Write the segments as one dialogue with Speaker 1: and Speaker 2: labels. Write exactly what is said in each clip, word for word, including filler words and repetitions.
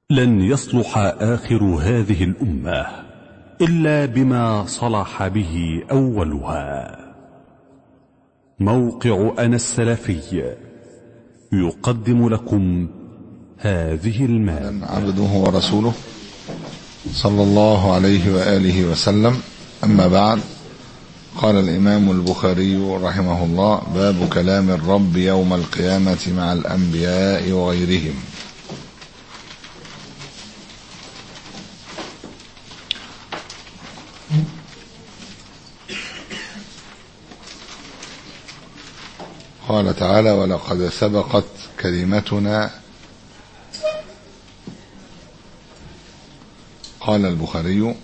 Speaker 1: لن يصلح آخر هذه الأمة إلا بما صلح به أولها. موقع أنا السلفي يقدم لكم هذه المادة.
Speaker 2: عبده ورسوله صلى الله عليه وآله وسلم. أما بعد، قال الإمام البخاري رحمه الله: باب كلام الرب يوم القيامة مع الأنبياء وغيرهم. قال تعالى: ولقد سبقت كلمتنا. قال البخاري: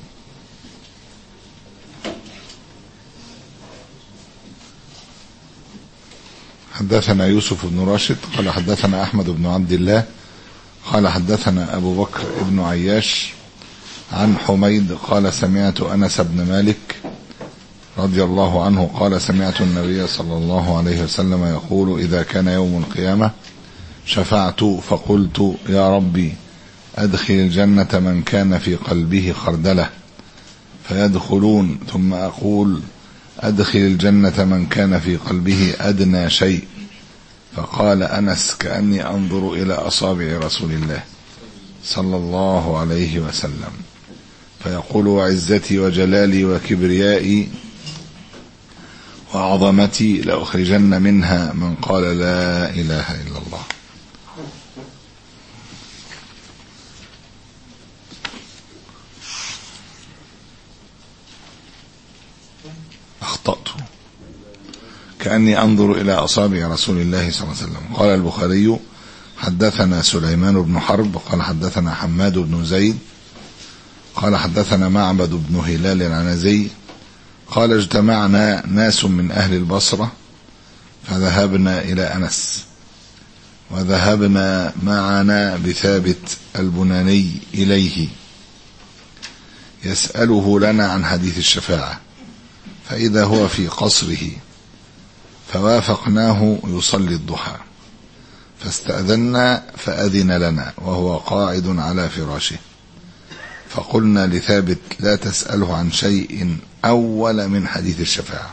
Speaker 2: حدثنا يوسف بن راشد قال حدثنا أحمد بن عبد الله قال حدثنا أبو بكر بن عياش عن حميد قال سمعت أنس بن مالك رضي الله عنه قال سمعت النبي صلى الله عليه وسلم يقول: إذا كان يوم القيامة شفعت فقلت: يا ربي أدخل الجنة من كان في قلبه خردلة، فيدخلون، ثم أقول: أدخل الجنة من كان في قلبه أدنى شيء. فقال أنس: كأني أنظر إلى أصابع رسول الله صلى الله عليه وسلم، فيقول: وعزتي وجلالي وكبريائي وعظمتي لأخرجن منها من قال لا إله إلا الله. أخطأت، كأني أنظر إلى أصابع رسول الله صلى الله عليه وسلم. قال البخاري: حدثنا سليمان بن حرب قال حدثنا حماد بن زيد قال حدثنا معبد بن هلال العنزي قال: اجتمعنا ناس من أهل البصرة فذهبنا إلى أنس، وذهبنا معنا بثابت البناني إليه يسأله لنا عن حديث الشفاعة، فإذا هو في قصره، فوافقناه يصلي الضحى، فاستأذنا فأذن لنا وهو قاعد على فراشه، فقلنا لثابت: لا تسأله عن شيء أول من حديث الشفاعة.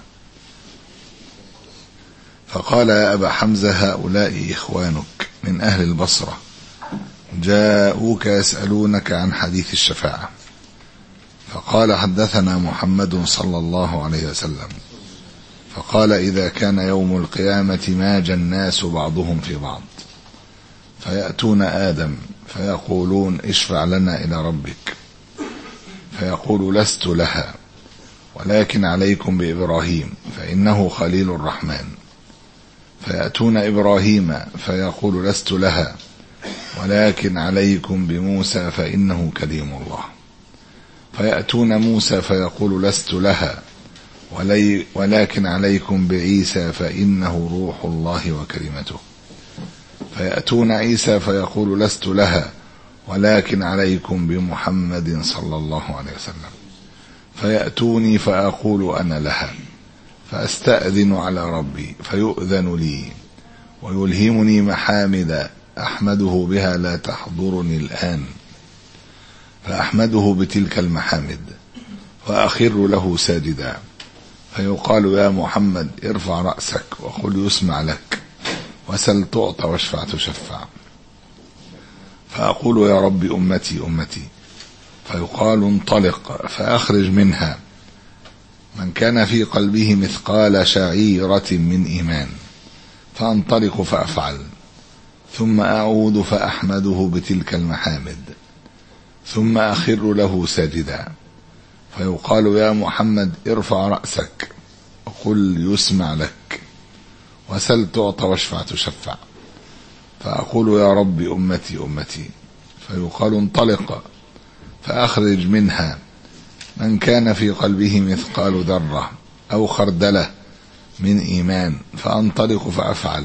Speaker 2: فقال: يا أبا حمزة، هؤلاء إخوانك من أهل البصرة جاءوك يسألونك عن حديث الشفاعة. فقال: حدثنا محمد صلى الله عليه وسلم فقال: إذا كان يوم القيامة ماج الناس بعضهم في بعض، فيأتون آدم فيقولون: اشفع لنا إلى ربك، فيقول: لست لها، ولكن عليكم بإبراهيم فإنه خليل الرحمن. فيأتون إبراهيم فيقول: لست لها، ولكن عليكم بموسى فإنه كليم الله. فيأتون موسى فيقول: لست لها، ولكن عليكم بعيسى فإنه روح الله وكلمته. فيأتون عيسى فيقول: لست لها، ولكن عليكم بمحمد صلى الله عليه وسلم. فيأتوني فأقول: أنا لها، فأستأذن على ربي فيؤذن لي، ويلهمني محامد أحمده بها لا تحضرني الآن، فأحمده بتلك المحامد وأخر له ساجدا، فيقال: يا محمد ارفع رأسك وقل يسمع لك، وسل تعطى واشفع تشفع. فأقول: يا رب أمتي أمتي، فيقال: انطلق فأخرج منها من كان في قلبه مثقال شعيرة من إيمان، فأنطلق فأفعل، ثم أعود فأحمده بتلك المحامد، ثم أخر له ساجدا، فيقال: يا محمد ارفع رأسك وقل يسمع لك، وسل تعطى واشفع تشفع. فأقول: يا رب أمتي أمتي، فيقال: انطلق فأخرج منها من كان في قلبه مثقال ذرة أو خردلة من إيمان، فأنطلق فأفعل،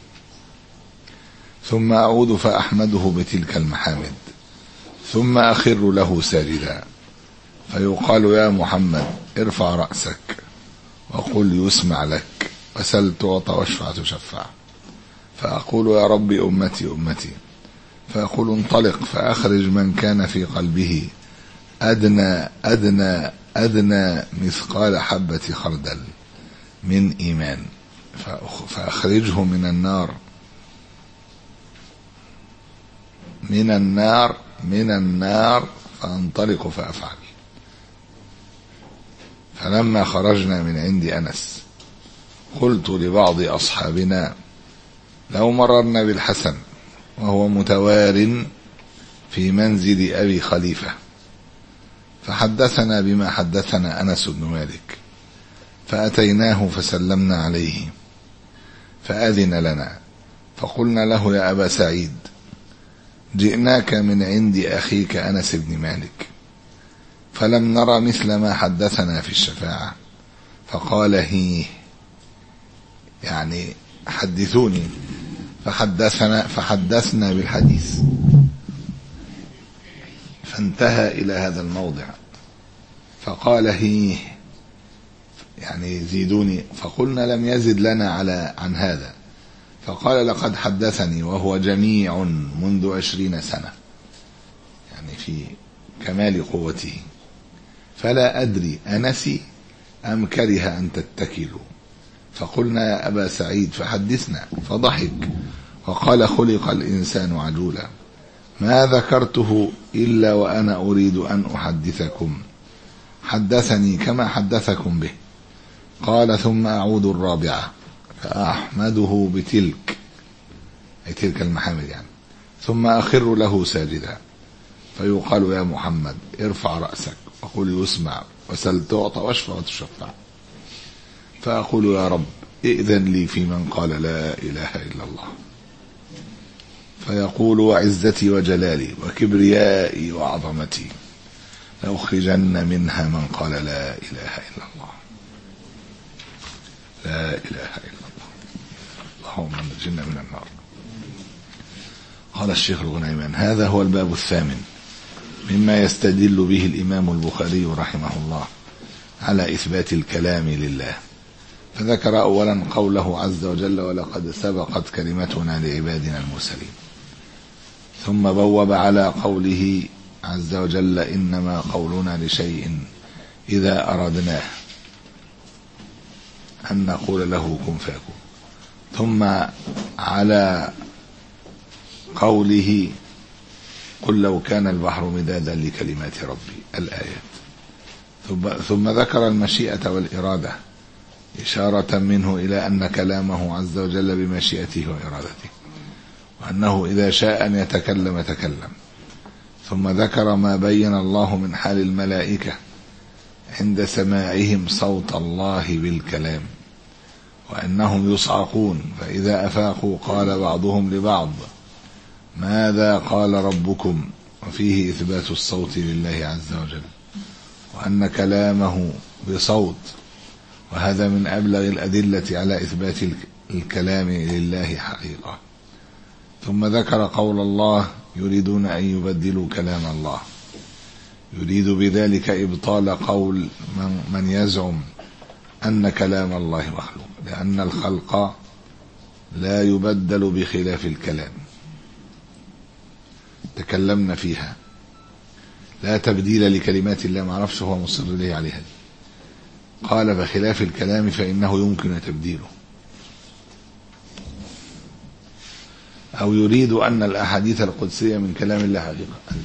Speaker 2: ثم أعود فأحمده بتلك المحامد، ثم أخر له ساجدا، فيقال: يا محمد ارفع رأسك وقل يسمع لك، وسل تعطى واشفع تشفع. فأقول: يا رب أمتي أمتي، فيقول انطلق فأخرج من كان في قلبه أدنى أدنى أدنى مثقال حبة خردل من إيمان فأخرجه من النار من النار من النار فأنطلق فأفعل. فلما خرجنا من عند أنس قلت لبعض أصحابنا لو مررنا بالحسن وهو متوار في منزل أبي خليفة فحدثنا بما حدثنا أنس بن مالك فأتيناه فسلمنا عليه فأذن لنا فقلنا له يا أبا سعيد جئناك من عند أخيك أنس بن مالك فلم نرى مثل ما حدثنا في الشفاعة. فقال هيه يعني حدثوني فحدثنا فحدثنا بالحديث فانتهى إلى هذا الموضع فقال هيه يعني زيدوني فقلنا لم يزد لنا على عن هذا. فقال لقد حدثني وهو جميع منذ عشرين سنة يعني في كمال قوته فلا أدري أنسي أم كره أن تتكلوا. فقلنا يا أبا سعيد فحدثنا فضحك وقال خلق الإنسان عجولا ما ذكرته إلا وأنا أريد أن أحدثكم حدثني كما حدثكم به. قال ثم أعود الرابعة فأحمده بتلك أي تلك المحامد يعني ثم أخر له ساجدا فيقال يا محمد ارفع رأسك وقل يسمع وسل تعطى واشفع وتشفع. فأقول يا رب ائذن لي في من قال لا إله إلا الله. فيقول وعزتي وجلالي وكبريائي وعظمتي لأخرجن منها من قال لا إله إلا الله لا إله إلا الله اللهم نجنا من النار. قال الشيخ الغنيمان هذا هو الباب الثامن مما يستدل به الإمام البخاري رحمه الله على إثبات الكلام لله. فذكر أولا قوله عز وجل ولقد سبقت كلمتنا لعبادنا المرسلين ثم بوب على قوله عز وجل إنما قولنا لشيء إذا أردناه أن نقول له كن فيكون. ثم على قوله قل لو كان البحر مدادا لكلمات ربي الآيات. ثم ذكر المشيئة والإرادة إشارة منه إلى أن كلامه عز وجل بمشيئته وإرادته وأنه إذا شاء أن يتكلم تكلم. ثم ذكر ما بين الله من حال الملائكة عند سماعهم صوت الله بالكلام وأنهم يصعقون فإذا أفاقوا قال بعضهم لبعض ماذا قال ربكم وفيه إثبات الصوت لله عز وجل وأن كلامه بصوت وهذا من أبلغ الأدلة على إثبات الكلام لله حقيقة. ثم ذكر قول الله يريدون أن يبدلوا كلام الله يريد بذلك إبطال قول من, من يزعم أن كلام الله مخلوق لأن الخلق لا يبدل بخلاف الكلام تكلمنا فيها لا تبديل لكلمات الله ما عرفش هو مصر ليه عليها. قال بخلاف الكلام فإنه يمكن تبديله أو يريد أن الأحاديث القدسية من كلام الله حقيقة.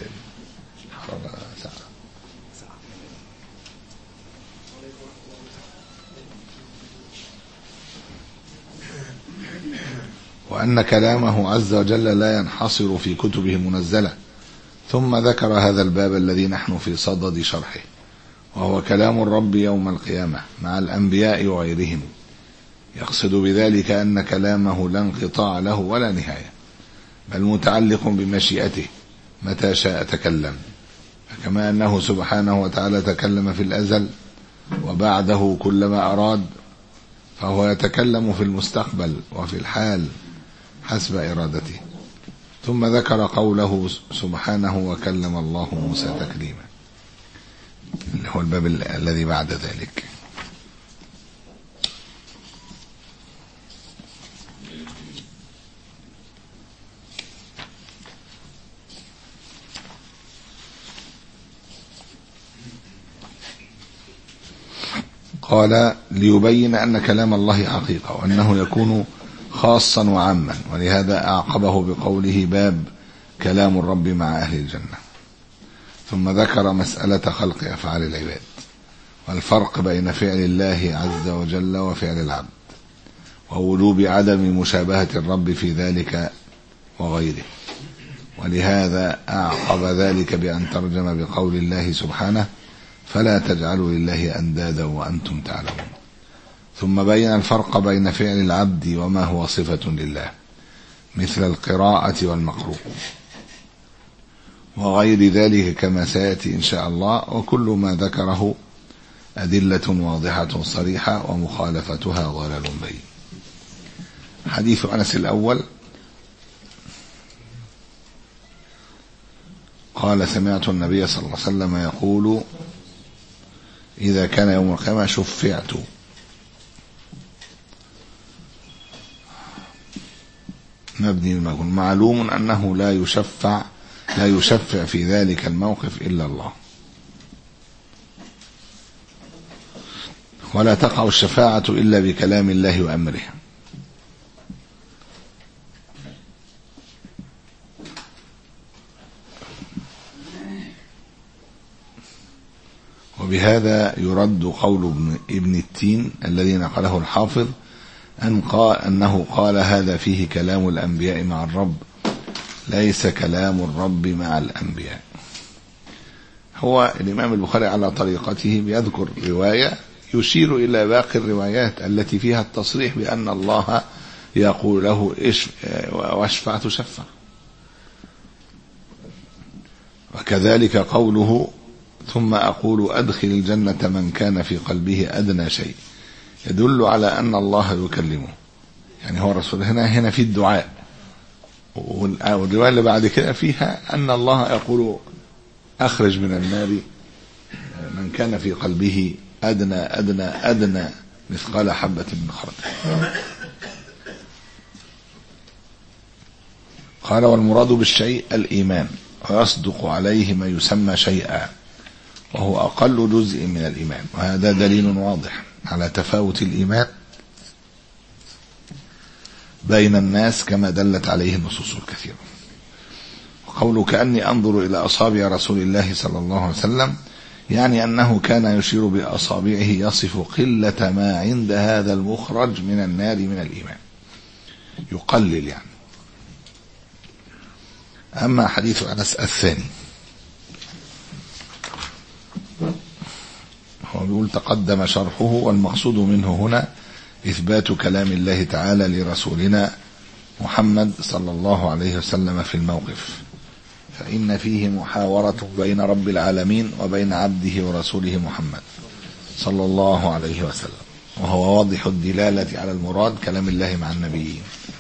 Speaker 2: وأن كلامه عز وجل لا ينحصر في كتبه المنزلة. ثم ذكر هذا الباب الذي نحن في صدد شرحه وهو كلام الرب يوم القيامة مع الأنبياء وغيرهم يقصد بذلك أن كلامه لا انقطاع له ولا نهاية بل متعلق بمشيئته متى شاء تكلم. فكما أنه سبحانه وتعالى تكلم في الأزل وبعده كلما أراد فهو يتكلم في المستقبل وفي الحال حسب إرادته. ثم ذكر قوله سبحانه وكلم الله موسى تكليما اللي هو الباب الذي بعد ذلك. قال ليبين أن كلام الله حقيقة وأنه يكون خاصا وعاما، ولهذا أعقبه بقوله باب كلام الرب مع أهل الجنة. ثم ذكر مسألة خلق أفعال العباد والفرق بين فعل الله عز وجل وفعل العبد، ووجوب عدم مشابهة الرب في ذلك وغيره، ولهذا أعقب ذلك بأن ترجم بقول الله سبحانه فلا تجعلوا لله أندادا وأنتم تعلمون. ثم بين الفرق بين فعل العبد وما هو صفة لله مثل القراءة والمقروء وغير ذلك كما سيأتي إن شاء الله، وكل ما ذكره أدلة واضحة صريحة ومخالفتها ضلال بين. حديث أنس الأول قال سمعت النبي صلى الله عليه وسلم يقول إذا كان يوم القيامة شفعت مبني المجهول، معلوم أنه لا يشفع لا يشفع في ذلك الموقف إلا الله، ولا تقع الشفاعة إلا بكلام الله وأمره. وبهذا يرد قول ابن التين الذي نقله الحافظ أن قال أنه قال هذا فيه كلام الأنبياء مع الرب ليس كلام الرب مع الأنبياء. هو الإمام البخاري على طريقته بيذكر رواية يشير إلى باقي الروايات التي فيها التصريح بأن الله يقول له واشفع تشفع، وكذلك قوله ثم أقول أدخل الجنة من كان في قلبه أدنى شيء، يدل على أن الله يكلمه، يعني هو رسول هنا هنا في الدعاء، والرواية اللي بعد كده فيها أن الله يقول أخرج من النار من كان في قلبه أدنى أدنى أدنى مثقال حبة من خردل. قال والمراد بالشيء الإيمان، ويصدق عليه ما يسمى شيئا وهو أقل جزء من الإيمان، وهذا دليل واضح على تفاوت الإيمان بين الناس كما دلت عليه النصوص الكثيرة. وقوله كأني أنظر إلى أصابع رسول الله صلى الله عليه وسلم يعني أنه كان يشير بأصابعه يصف قلة ما عند هذا المخرج من النار من الإيمان، يقلل يعني. أما حديث أنس الثاني هو بيقول تقدم شرحه، والمقصود منه هنا إثبات كلام الله تعالى لرسولنا محمد صلى الله عليه وسلم في الموقف، فإن فيه محاورة بين رب العالمين وبين عبده ورسوله محمد صلى الله عليه وسلم، وهو واضح الدلالة على المراد كلام الله مع النبيين،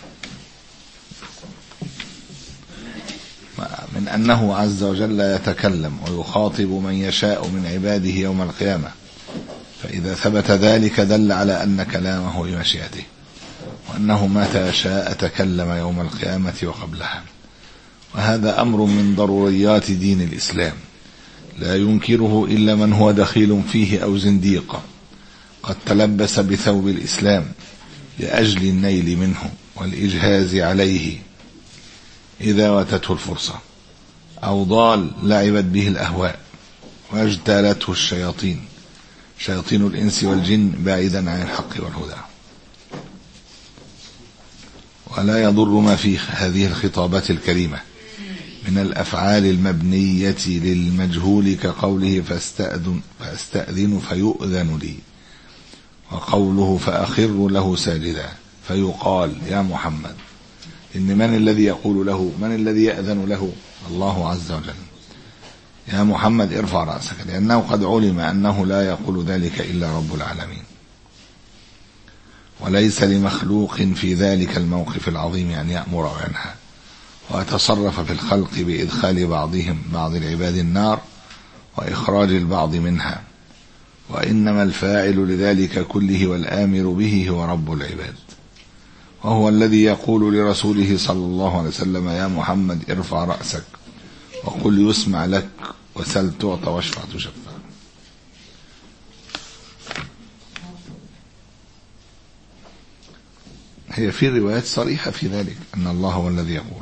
Speaker 2: من أنه عز وجل يتكلم ويخاطب من يشاء من عباده يوم القيامة، فإذا ثبت ذلك دل على أن كلامه بمشيئته، وأنه متى شاء تكلم يوم القيامة وقبلها. وهذا أمر من ضروريات دين الإسلام لا ينكره إلا من هو دخيل فيه أو زنديق قد تلبس بثوب الإسلام لأجل النيل منه والإجهاز عليه إذا واتته الفرصة، أو ضال لعبت به الأهواء واجتالته الشياطين شياطين الإنس والجن بعيدا عن الحق والهدى. ولا يضر ما في هذه الخطابات الكريمة من الأفعال المبنية للمجهول كقوله فاستأذن, فاستأذن فيؤذن لي، وقوله فأخر له ساجدا فيقال يا محمد، إن من الذي يقول له؟ من الذي يأذن له؟ الله عز وجل. يا محمد ارفع رأسك، لأنه قد علم أنه لا يقول ذلك إلا رب العالمين، وليس لمخلوق في ذلك الموقف العظيم أن يأمر وينهى ويتصرف في الخلق بإدخال بعضهم بعض العباد النار وإخراج البعض منها، وإنما الفاعل لذلك كله والآمر به هو رب العباد، وهو الذي يقول لرسوله صلى الله عليه وسلم يا محمد ارفع رأسك وقل يسمع لك وسل تعطى واشفع تشفع. هي في روايات صريحة في ذلك أن الله هو الذي يقول،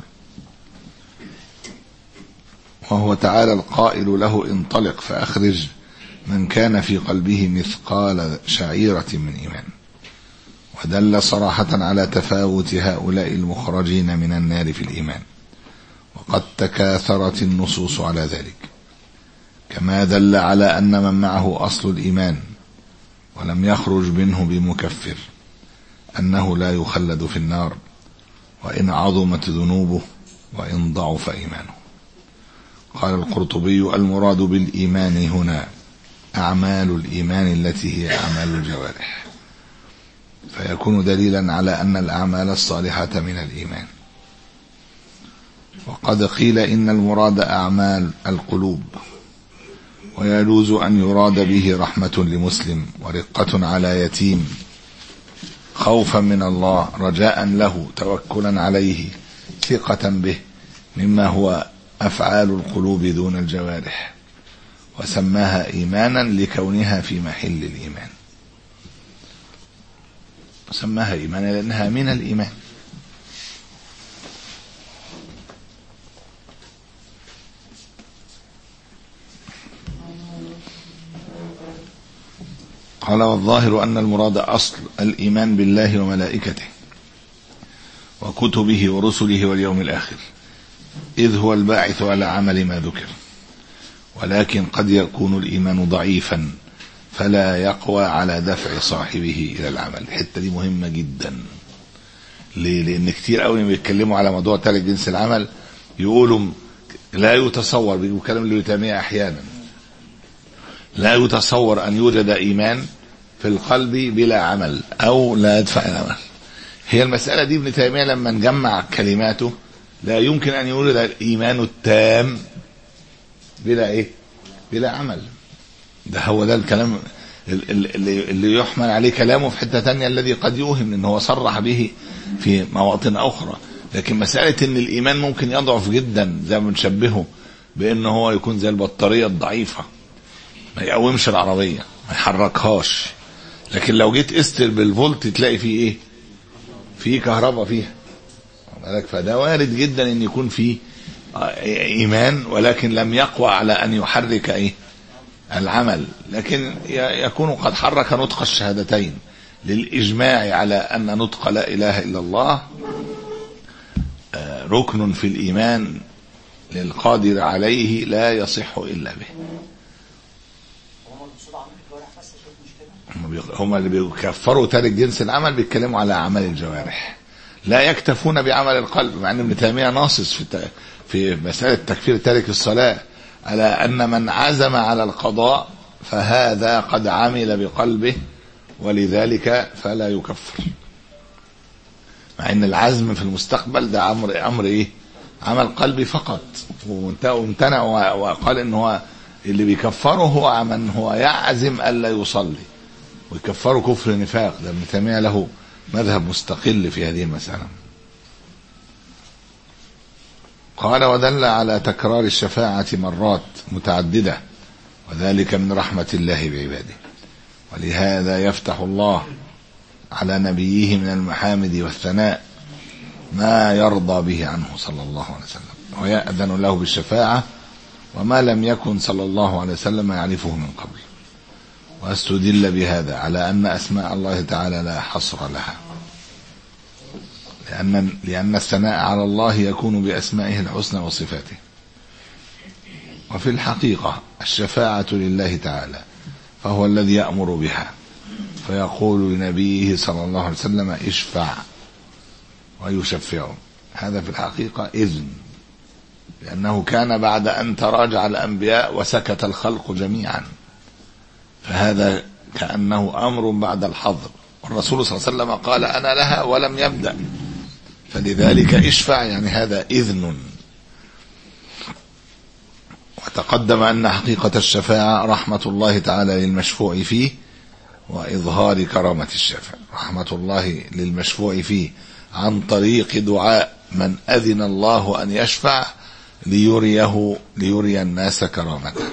Speaker 2: وهو تعالى القائل له انطلق فأخرج من كان في قلبه مثقال شعيرة من إيمان. ودل صراحة على تفاوت هؤلاء المخرجين من النار في الإيمان، وقد تكاثرت النصوص على ذلك، كما دل على أن من معه أصل الإيمان ولم يخرج منه بمكفر أنه لا يخلد في النار وإن عظمت ذنوبه وإن ضعف إيمانه. قال القرطبي: المراد بالإيمان هنا أعمال الإيمان التي هي أعمال الجوارح، فيكون دليلا على أن الأعمال الصالحة من الإيمان. وقد قيل إن المراد أعمال القلوب، ويجوز أن يراد به رحمة لمسلم ورقة على يتيم، خوفا من الله، رجاء له، توكلا عليه، ثقة به، مما هو أفعال القلوب دون الجوارح، وسماها إيمانا لكونها في محل الإيمان، سماها إيمانا لأنها من الإيمان. قال: والظاهر أن المراد أصل الإيمان بالله وملائكته وكتبه ورسله واليوم الآخر، إذ هو الباعث على عمل ما ذكر، ولكن قد يكون الإيمان ضعيفا فلا يقوى على دفع صاحبه إلى العمل. الحتة دي مهمة جدا. ليه؟ لأن كتير قوي بيتكلموا على موضوع ترك جنس العمل يقولوا لا يتصور، بيقولوا كلام ابن تيمية أحيانا، لا يتصور أن يوجد إيمان في القلب بلا عمل أو لا يدفع العمل. هي المسألة دي ابن تيمية لما نجمع كلماته لا يمكن أن يوجد الإيمان التام بلا إيه؟ بلا عمل. ده هو ده الكلام اللي, اللي يحمل عليه كلامه في حتة تانية، الذي قد يوهم إن هو صرح به في مواطن أخرى. لكن مسألة إن الإيمان ممكن يضعف جدا، زي ما بنشبهه بأنه هو يكون زي البطارية الضعيفة، ما يقومش العربية، ما يحركهاش، لكن لو جيت استر بالفولت تلاقي فيه ايه؟ فيه كهرباء فيها. فده وارد جدا ان يكون فيه ايمان ولكن لم يقوى على ان يحرك ايه؟ العمل، لكن يكون قد حرك نطق الشهادتين للإجماع على أن نطق لا إله إلا الله ركن في الإيمان للقادر عليه لا يصح إلا به. هم اللي بيكفروا تارك جنس العمل بيتكلموا على أعمال الجوارح، لا يكتفون بعمل القلب، مع أن ابن تيمية ناصص في في مسألة تكفير تارك الصلاة على أن من عزم على القضاء فهذا قد عمل بقلبه ولذلك فلا يكفر، مع أن العزم في المستقبل ده أمر أمر إيه؟ عمل قلبي فقط، وامتنع وقال إن هو اللي بيكفره هو من هو يعزم ألا يصلي، ويكفره كفر نفاق. ده ابن تيمية له مذهب مستقل في هذه المسألة. قال: ودل على تكرار الشفاعة مرات متعددة، وذلك من رحمة الله بعباده، ولهذا يفتح الله على نبيه من المحامد والثناء ما يرضى به عنه صلى الله عليه وسلم، ويأذن له بالشفاعة وما لم يكن صلى الله عليه وسلم يعرفه من قبل. واستدل بهذا على أن أسماء الله تعالى لا حصر لها، لأن, لأن الثناء على الله يكون بأسمائه الحسنى وصفاته. وفي الحقيقة الشفاعة لله تعالى، فهو الذي يأمر بها، فيقول لنبيه صلى الله عليه وسلم: اشفع، ويشفعه. هذا في الحقيقة إذن، لأنه كان بعد أن تراجع الأنبياء وسكت الخلق جميعا، فهذا كأنه أمر بعد الحظر، والرسول صلى الله عليه وسلم قال: أنا لها ولم يبدأ، فلذلك اشفع، يعني هذا إذن. وتقدم أن حقيقة الشفاعة رحمة الله تعالى للمشفوع فيه وإظهار كرامة الشافع. رحمة الله للمشفوع فيه عن طريق دعاء من أذن الله أن يشفع ليريه ليري الناس كرامته.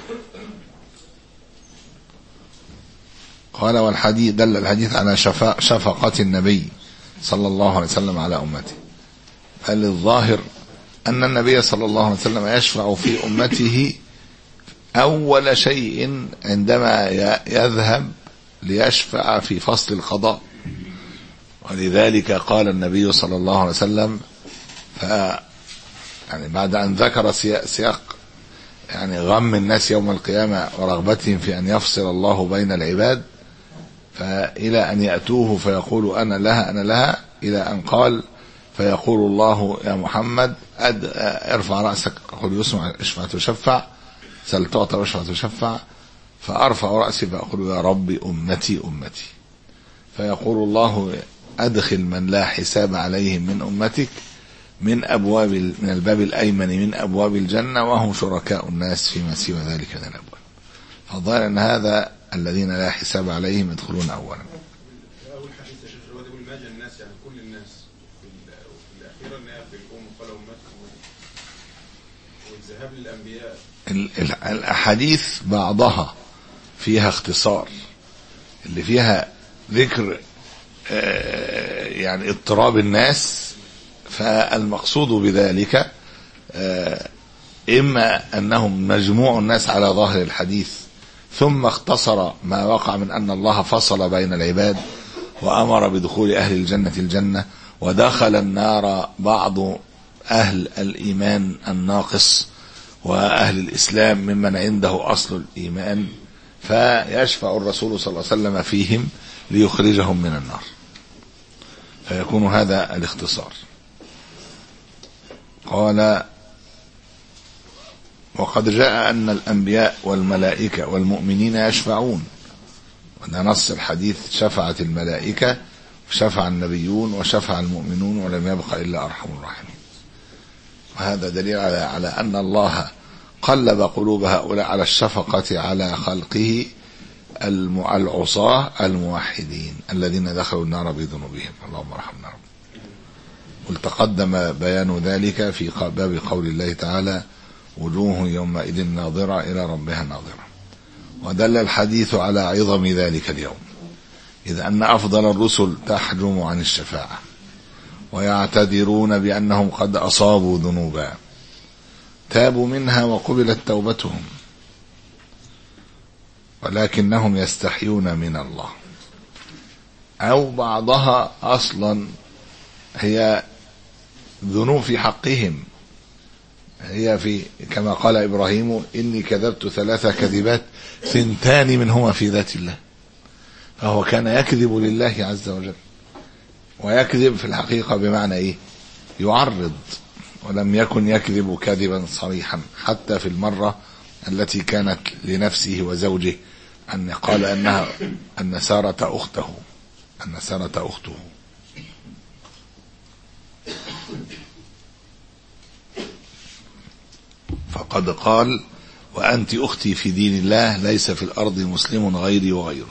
Speaker 2: قال: والحديث دل الحديث على شفقة النبي صلى الله عليه وسلم على أمته، بل الظاهر أن النبي صلى الله عليه وسلم يشفع في أمته أول شيء عندما يذهب ليشفع في فصل القضاء. ولذلك قال النبي صلى الله عليه وسلم ف يعني بعد أن ذكر سياق يعني غم الناس يوم القيامة ورغبتهم في أن يفصل الله بين العباد، فإلى أن يأتوه فيقول أنا لها أنا لها، إلى أن قال فيقول الله يا محمد أد ارفع رأسك قل يسمع اشفع تشفع، سل تعطى واشفع تشفع، فأرفع رأسي فأقول يا رب أمتي أمتي، فيقول الله أدخل من لا حساب عليهم من أمتك من أبواب من الباب الأيمن من أبواب الجنة وهم شركاء الناس فيما سوى ذلك من الأبواب. فالظاهر أن هذا الذين لا حساب عليهم يدخلون أولا.
Speaker 3: أول حديث يا شيخ الواد يقول ماجى الناس يعني كل الناس في الأخيرة أن في الأم قال أمتكم والذهاب للأنبياء.
Speaker 2: الأحاديث بعضها فيها اختصار، اللي فيها ذكر يعني اضطراب الناس، فالمقصود بذلك إما أنهم مجموع الناس على ظاهر الحديث ثم اختصر ما وقع من أن الله فصل بين العباد وأمر بدخول أهل الجنة الجنة ودخل النار بعض أهل الإيمان الناقص وأهل الإسلام ممن عنده أصل الإيمان، فيشفع الرسول صلى الله عليه وسلم فيهم ليخرجهم من النار، فيكون هذا الاختصار. قال وقد جاء أن الأنبياء والملائكة والمؤمنين يشفعون، وده نص الحديث شفعت الملائكة وشفع النبيون وشفع المؤمنون ولم يبق إلا أرحم الراحمين. وهذا دليل على على أن الله قلب قلوب هؤلاء على الشفقة على خلقه العصاة الموحدين الذين دخلوا النار بذنوبهم، اللهم ارحمنا رب. وتقدم بيان ذلك في باب قول الله تعالى وجوه يومئذ ناظرة إلى ربها ناظرة. ودل الحديث على عظم ذلك اليوم، إذ أن أفضل الرسل تحجم عن الشفاعة ويعتذرون بأنهم قد أصابوا ذنوبا تابوا منها وقبلت توبتهم، ولكنهم يستحيون من الله، أو بعضها أصلا هي ذنوب في حقهم، هي في كما قال إبراهيم إني كذبت ثلاث كذبات ثنتان منهما في ذات الله، فهو كان يكذب لله عز وجل، ويكذب في الحقيقة بمعنى إيه؟ يعرض، ولم يكن يكذب كذبا صريحا، حتى في المرة التي كانت لنفسه وزوجه أن قال أنها أن سارة أخته أن سارة أخته فقد قال وأنت أختي في دين الله ليس في الأرض مسلم غيري وغيرك.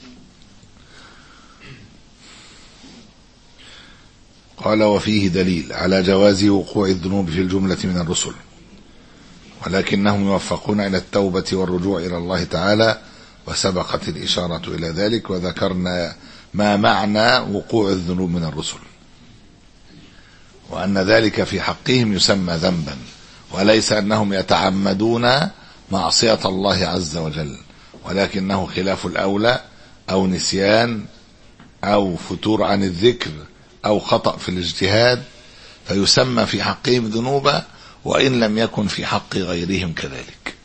Speaker 2: قال وفيه دليل على جواز وقوع الذنوب في الجملة من الرسل، ولكنهم يوفقون إلى التوبة والرجوع إلى الله تعالى، وسبقت الإشارة إلى ذلك، وذكرنا ما معنى وقوع الذنوب من الرسل، وأن ذلك في حقهم يسمى ذنبا، وليس أنهم يتعمدون معصية الله عز وجل، ولكنه خلاف الأولى أو نسيان أو فتور عن الذكر أو خطأ في الاجتهاد، فيسمى في حقهم ذنوبا وإن لم يكن في حق غيرهم كذلك.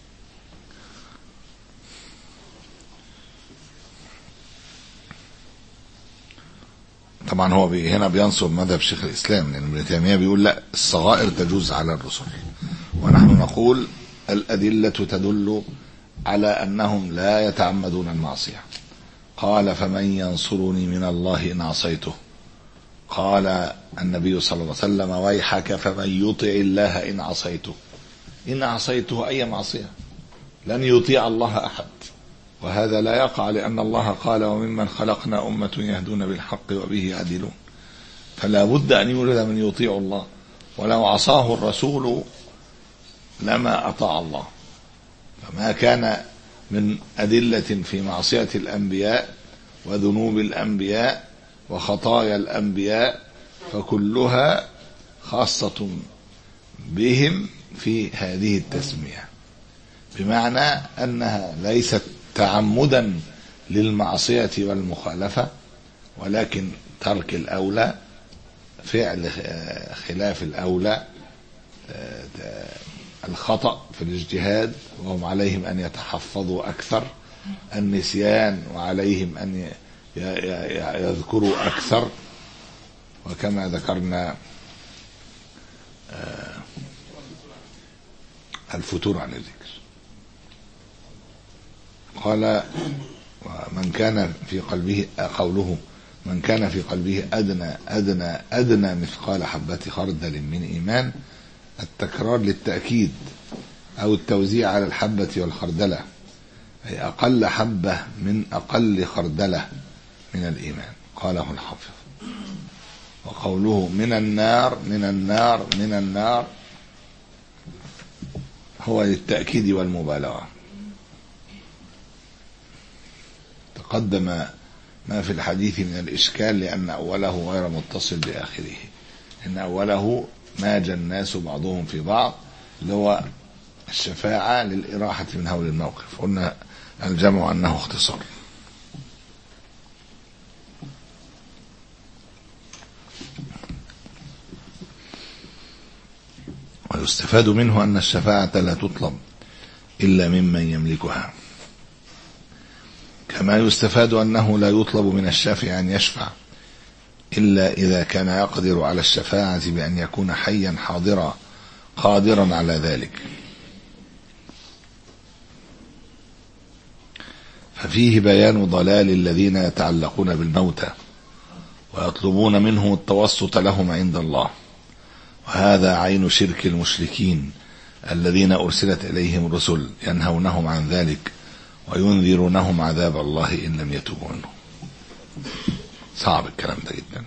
Speaker 2: طبعا هو هنا بينصب مذهب شيخ الإسلام، لأن ابن تيمية بيقول لا، الصغائر تجوز على الرسل، ونحن نقول الأدلة تدل على أنهم لا يتعمدون المعصية. قال فمن ينصرني من الله إن عصيته، قال النبي صلى الله عليه وسلم ويحك فمن يطع الله إن عصيته. إن عصيته أي معصية، لن يطيع الله أحد، وهذا لا يقع لأن الله قال وممن خلقنا أمة يهدون بالحق وبه يعدلون، فلا بد أن يوجد من يطيع الله، ولو عصاه الرسول لما أطاع الله. فما كان من أدلة في معصية الأنبياء وذنوب الأنبياء وخطايا الأنبياء فكلها خاصة بهم في هذه التسمية، بمعنى أنها ليست تعمدا للمعصية والمخالفة، ولكن ترك الأولى، فعل خلاف الأولى، الخطأ في الاجتهاد وهم عليهم أن يتحفظوا أكثر، النسيان وعليهم أن يذكروا أكثر، وكما ذكرنا الفتور عن الذكر. قال من كان في قلبه، قوله من كان في قلبه أدنى أدنى أدنى مثقال حبة خردل من إيمان، التكرار للتأكيد أو التوزيع على الحبة والخردلة، أي أقل حبة من أقل خردلة من الإيمان، قاله الحافظ. وقوله من النار من النار من النار هو للتأكيد والمبالغة. تقدم ما في الحديث من الإشكال لأن أوله غير متصل بآخره، إن أوله ماج الناس بعضهم في بعض، اللي هو الشفاعة للإراحة من هول الموقف، قلنا الجمع أنه اختصار. ويستفاد منه أن الشفاعة لا تطلب إلا ممن يملكها، كما يستفاد أنه لا يطلب من الشافع أن يشفع إلا إذا كان يقدر على الشفاعة بأن يكون حيا حاضرا قادرا على ذلك. ففيه بيان ضلال الذين يتعلقون بالموتى ويطلبون منهم التوسط لهم عند الله، وهذا عين شرك المشركين الذين أرسلت إليهم الرسل ينهونهم عن ذلك وينذرونهم عذاب الله إن لم يتوبوا منه. صعب الكلام ده جدا،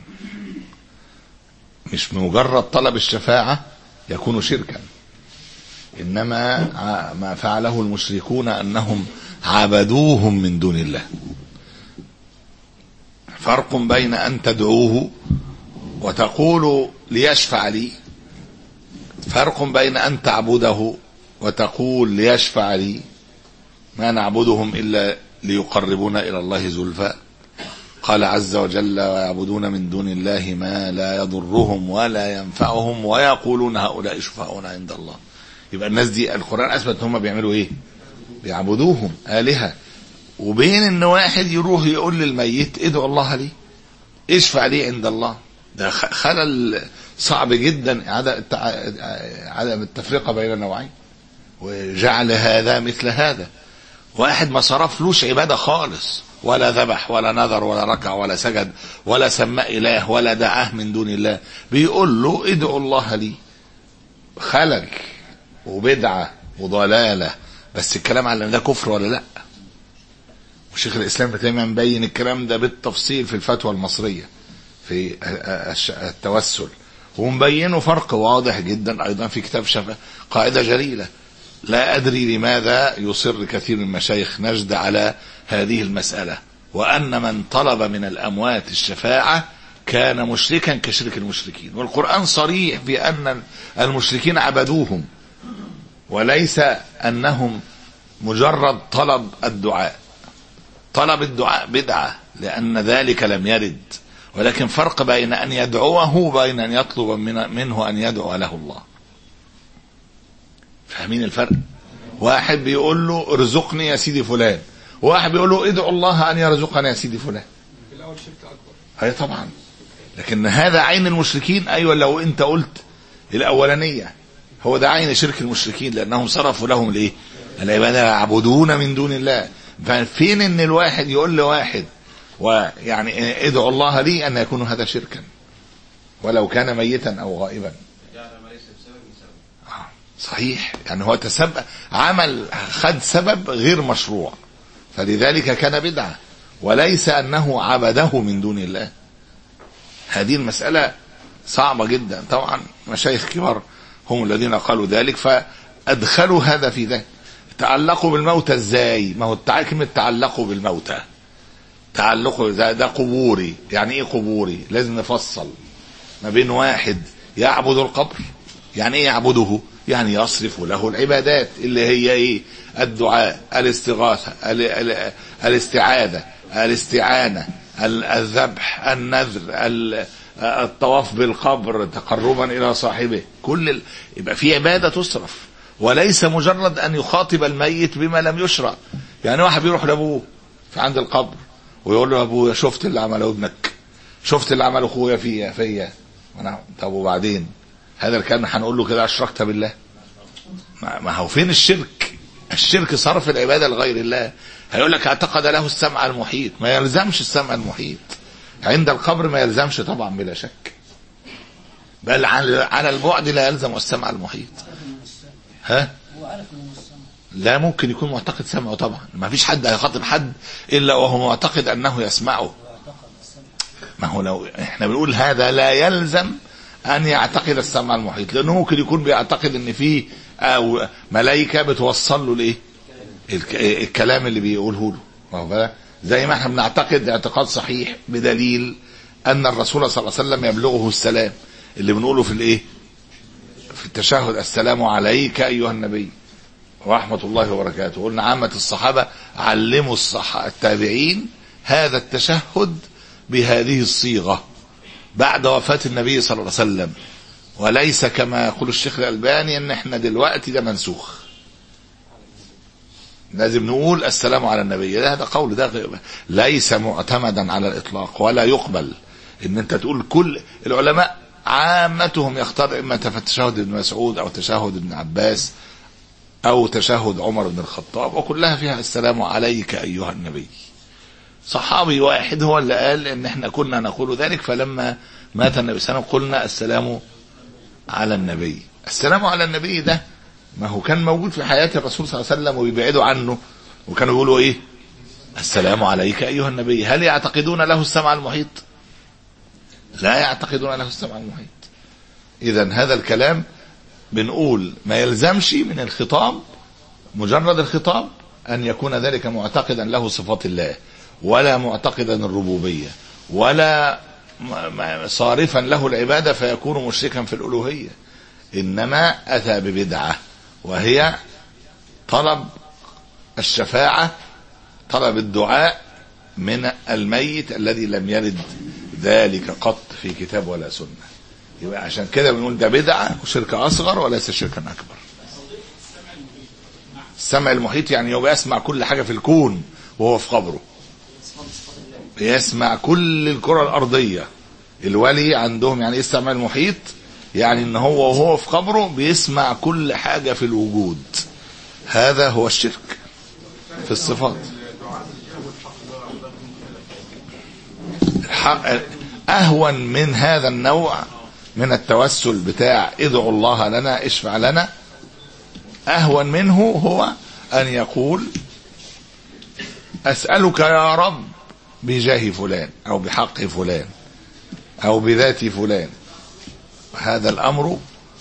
Speaker 2: مش مجرد طلب الشفاعة يكون شركا، إنما ما فعله المشركون أنهم عبدوهم من دون الله. فرق بين أن تدعوه وتقول ليشفع لي، فرق بين أن تعبده وتقول ليشفع لي. ما نعبدهم إلا ليقربونا إلى الله زلفى. قال عز وجل ويعبدون من دون الله ما لا يضرهم ولا ينفعهم ويقولون هؤلاء شفعاؤنا عند الله. يبقى الناس دي القرآن أثبت هم بيعملوا إيه؟ بيعبدوهم آلهة. وبين إن واحد يروح يقول للميت ادعو الله لي، اشفع لي عند الله، ده خلل صعب جدا، عدم التفرقة بين النوعين، وجعل هذا مثل هذا. واحد ما صرفلوش عبادة خالص، ولا ذبح ولا نذر ولا ركع ولا سجد ولا سمى إله ولا دعاه من دون الله، بيقول له ادعو الله لي. خلل وبدعة وضلالة. بس الكلام على ده كفر ولا لا؟ وشيخ الإسلام ابن تيمية مبين الكلام ده بالتفصيل في الفتوى المصرية في التوسل، ومبينه فرق واضح جدا أيضا في كتاب شفا قاعدة جليلة. لا أدري لماذا يصر كثير من المشايخ نجد على هذه المسألة، وأن من طلب من الأموات الشفاعة كان مشركا كشرك المشركين، والقرآن صريح بأن المشركين عبدوهم، وليس أنهم مجرد طلب الدعاء. طلب الدعاء بدعة لأن ذلك لم يرد، ولكن فرق بين أن يدعوه وبين أن يطلب منه أن يدعو له الله. فاهمين الفرق؟ واحد بيقول له ارزقني يا سيدي فلان، وواحد بيقول له ادعو الله أن يرزقني يا سيدي فلان.
Speaker 3: في الأول شرك أكبر.
Speaker 2: هي طبعا، لكن هذا عين المشركين. أيوة لو أنت قلت الأولانية هو ده عين شرك المشركين، لأنهم صرفوا لهم الإيه؟ العبادة، يعبدون من دون الله. فين إن الواحد يقول لواحد ويعني ادعو الله لي أن يكون هذا شركا ولو كان ميتا أو غائبا. صحيح، يعني هو تسبب عمل خد سبب غير مشروع، فلذلك كان بدعة، وليس أنه عبده من دون الله. هذه المسألة صعبة جدا. طبعا مشايخ كبار هم الذين قالوا ذلك، فأدخلوا هذا في ذلك. تعلقوا بالموتى ازاي؟ ما هو كلمة تعلقوا بالموتى، تعلقه ده, ده قبوري. يعني ايه قبوري؟ لازم نفصل ما بين واحد يعبد القبر، يعني ايه يعبده؟ يعني يصرف له العبادات اللي هي ايه؟ الدعاء، الاستغاثة، الاستعاذة، الاستعانة، الذبح، النذر، الطواف بالقبر تقربا الى صاحبه. كل ال... يبقى في عبادة تصرف، وليس مجرد ان يخاطب الميت بما لم يشرع. يعني واحد بيروح لابوه في عند القبر ويقول له ابويا شفت اللي عمله ابنك، شفت اللي عمله اخويا فيا فيا وانا. طب وبعدين؟ هذا الكلام هنقول له كده اشركت بالله؟ ما هو فين الشرك؟ الشرك صرف العبادة لغير الله. هيقول لك اعتقد له السمع المحيط، ما يلزمش السمع المحيط عند القبر، ما يلزمش طبعا بلا شك، بل على البعد لا يلزم السمع المحيط. ها؟ لا، ممكن يكون معتقد سمعه طبعا، ما فيش حد هيخاطب حد الا وهو معتقد انه يسمعه. ما هو لو احنا بنقول هذا لا يلزم ان يعتقد السمع المحيط، لانه ممكن يكون بيعتقد ان في او ملائكه بتوصل له الايه؟ الكلام اللي بيقوله له. زي ما احنا بنعتقد اعتقاد صحيح بدليل ان الرسول صلى الله عليه وسلم يبلغه السلام اللي بنقوله في الايه؟ في التشهد: السلام عليك ايها النبي ورحمه الله وبركاته. قلنا عامه الصحابه علموا الصح التابعين هذا التشهد بهذه الصيغه بعد وفاه النبي صلى الله عليه وسلم، وليس كما يقول الشيخ الألباني ان احنا دلوقتي ده منسوخ، لازم نقول السلام على النبي. ده هذا قول ده ليس معتمدا على الاطلاق ولا يقبل ان انت تقول. كل العلماء عامتهم يختار اما تشهد ابن مسعود او تشهد ابن عباس او تشهد عمر بن الخطاب، وكلها فيها السلام عليك ايها النبي. صحابي واحد هو اللي قال ان احنا كنا نقول ذلك، فلما مات النبي صلى الله عليه وسلم قلنا السلام على النبي. السلام على النبي ده ما هو كان موجود في حياة الرسول صلى الله عليه وسلم وبيبعدوا عنه، وكانوا يقولوا ايه؟ السلام عليك ايها النبي. هل يعتقدون له السمع المحيط؟ لا يعتقدون له السمع المحيط. اذا هذا الكلام بنقول ما يلزمش من الخطاب، مجرد الخطاب، ان يكون ذلك معتقدا له صفات الله، ولا معتقدا الربوبية، ولا صارفا له العبادة فيكون مشركا في الألوهية. إنما أتى ببدعة وهي طلب الشفاعة، طلب الدعاء من الميت الذي لم يرد ذلك قط في كتاب ولا سنة. يبقى عشان كده بنقول ده بدعة وشرك أصغر وليس شركا أكبر. السمع المحيط يعني هو بيسمع كل حاجة في الكون وهو في قبره، بيسمع كل الكرة الأرضية. الولي عندهم يعني ايه السمع المحيط؟ يعني ان هو وهو في قبره بيسمع كل حاجة في الوجود. هذا هو الشرك في الصفات. اهون من هذا النوع من التوسل بتاع ادعوا الله لنا اشفع لنا، اهون منه هو ان يقول اسألك يا رب بجاه فلان او بحق فلان او بذات فلان. هذا الامر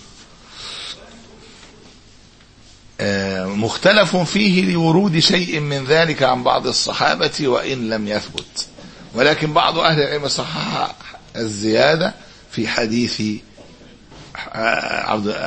Speaker 2: مختلف فيه لورود شيء من ذلك عن بعض الصحابة وان لم يثبت، ولكن بعض اهل العلم صحح الزيادة في حديث عبد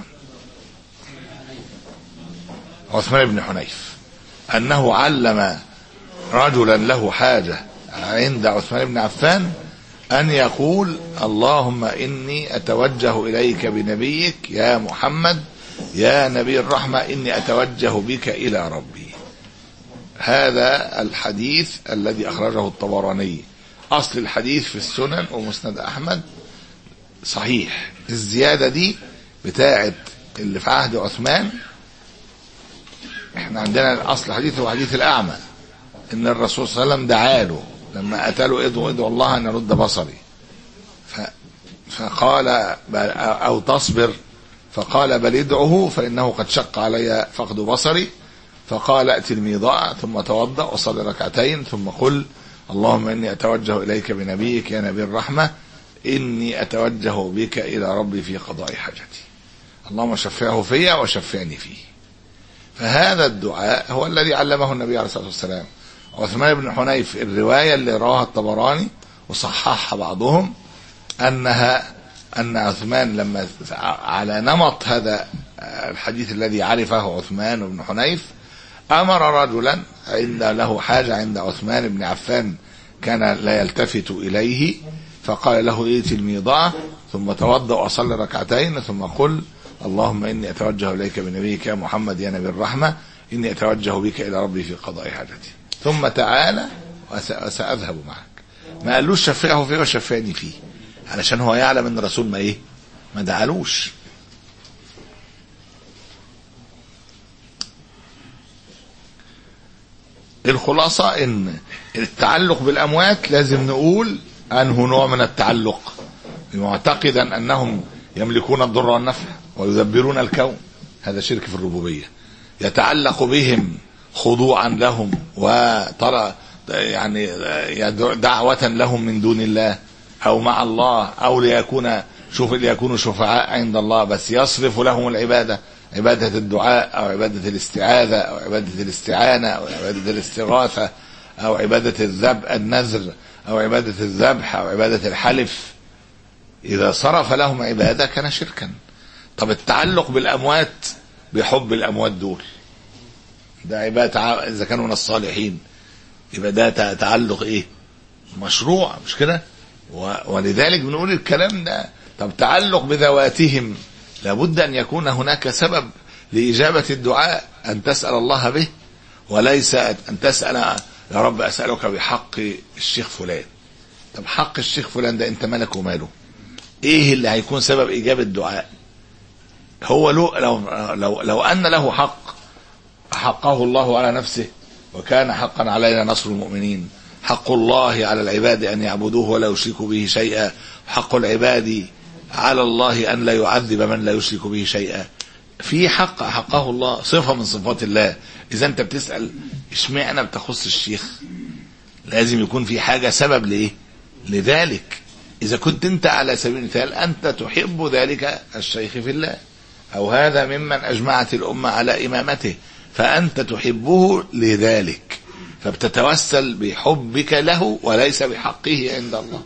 Speaker 2: عثمان بن حنيف انه علم رجلا له حاجة عند عثمان بن عفان أن يقول اللهم إني أتوجه إليك بنبيك يا محمد يا نبي الرحمة إني أتوجه بك إلى ربي. هذا الحديث الذي أخرجه الطبراني، أصل الحديث في السنن ومسند أحمد صحيح. الزيادة دي بتاعت اللي في عهد عثمان، احنا عندنا الأصل الحديث هو حديث الأعمى، إن الرسول صلى الله عليه وسلم دعاله لما أتاله ادعو ادعو الله أن يرد بصري، فقال أو تصبر، فقال بل ادعه فإنه قد شق علي فقد بصري، فقال ائت الميضاء ثم توضأ وصلي ركعتين ثم قل اللهم إني أتوجه إليك بنبيك يا نبي الرحمة إني أتوجه بك إلى ربي في قضاء حاجتي اللهم شفعه فيا وشفعني فيه. فهذا الدعاء هو الذي علمه النبي عليه الصلاة والسلام. عثمان بن حنيف الرواية اللي رواها الطبراني وصححها بعضهم أنها أن عثمان لما على نمط هذا الحديث الذي عرفه عثمان بن حنيف أمر رجلا عند له حاجة عند عثمان بن عفان كان لا يلتفت إليه، فقال له ائت الميضاء ثم توضأ وصلي ركعتين ثم قل اللهم إني أتوجه إليك بنبيك يا محمد يا نبي الرحمة، إني أتوجه بك إلى ربي في قضاء حاجتي، ثم تعالى وسأذهب معك. ما قالوش شفعه فيه وشفعني فيه، علشان هو يعلم ان الرسول ما ايه ما دعالوش. الخلاصة ان التعلق بالاموات لازم نقول انه نوع من التعلق، معتقدا انهم يملكون الضر والنفع ويدبرون الكون، هذا شرك في الربوبية. يتعلق بهم خضوعا لهم وطلع يعني دعوة لهم من دون الله او مع الله، او ليكون شوف ليكونوا شفعاء عند الله، بس يصرف لهم العبادة، عبادة الدعاء او عبادة الاستعاذة او عبادة الاستعانة او عبادة الاستغاثة او عبادة الذبح النذر او عبادة الذبح او عبادة الحلف. اذا صرف لهم عبادة كان شركا. طب التعلق بالاموات بحب الاموات دول ده عبادة اذا كانوا من الصالحين، يبقى ده تعلق ايه مشروع، مش كده؟ ولذلك بنقول الكلام ده. طب تعلق بذواتهم لابد ان يكون هناك سبب لإجابة الدعاء، ان تسأل الله به، وليس ان تسأل يا رب اسألك بحق الشيخ فلان. طب حق الشيخ فلان ده انت مالك وماله؟ ايه اللي هيكون سبب اجابة الدعاء؟ هو لو لو لو, لو ان له حق حقه الله على نفسه، وكان حقا علينا نصر المؤمنين. حق الله على العباد أن يعبدوه ولا يشركوا به شيئا، حق العباد على الله أن لا يعذب من لا يشرك به شيئا. في حق حقه الله، صفة من صفات الله. إذا أنت بتسأل اشمعنى بتخص الشيخ، لازم يكون في حاجة سبب لإيه لذلك. إذا كنت أنت على سبيل المثال أنت تحب ذلك الشيخ في الله، أو هذا ممن أجمعت الأمة على إمامته، فأنت تحبه لذلك، فبتتوسل بحبك له وليس بحقه عند الله.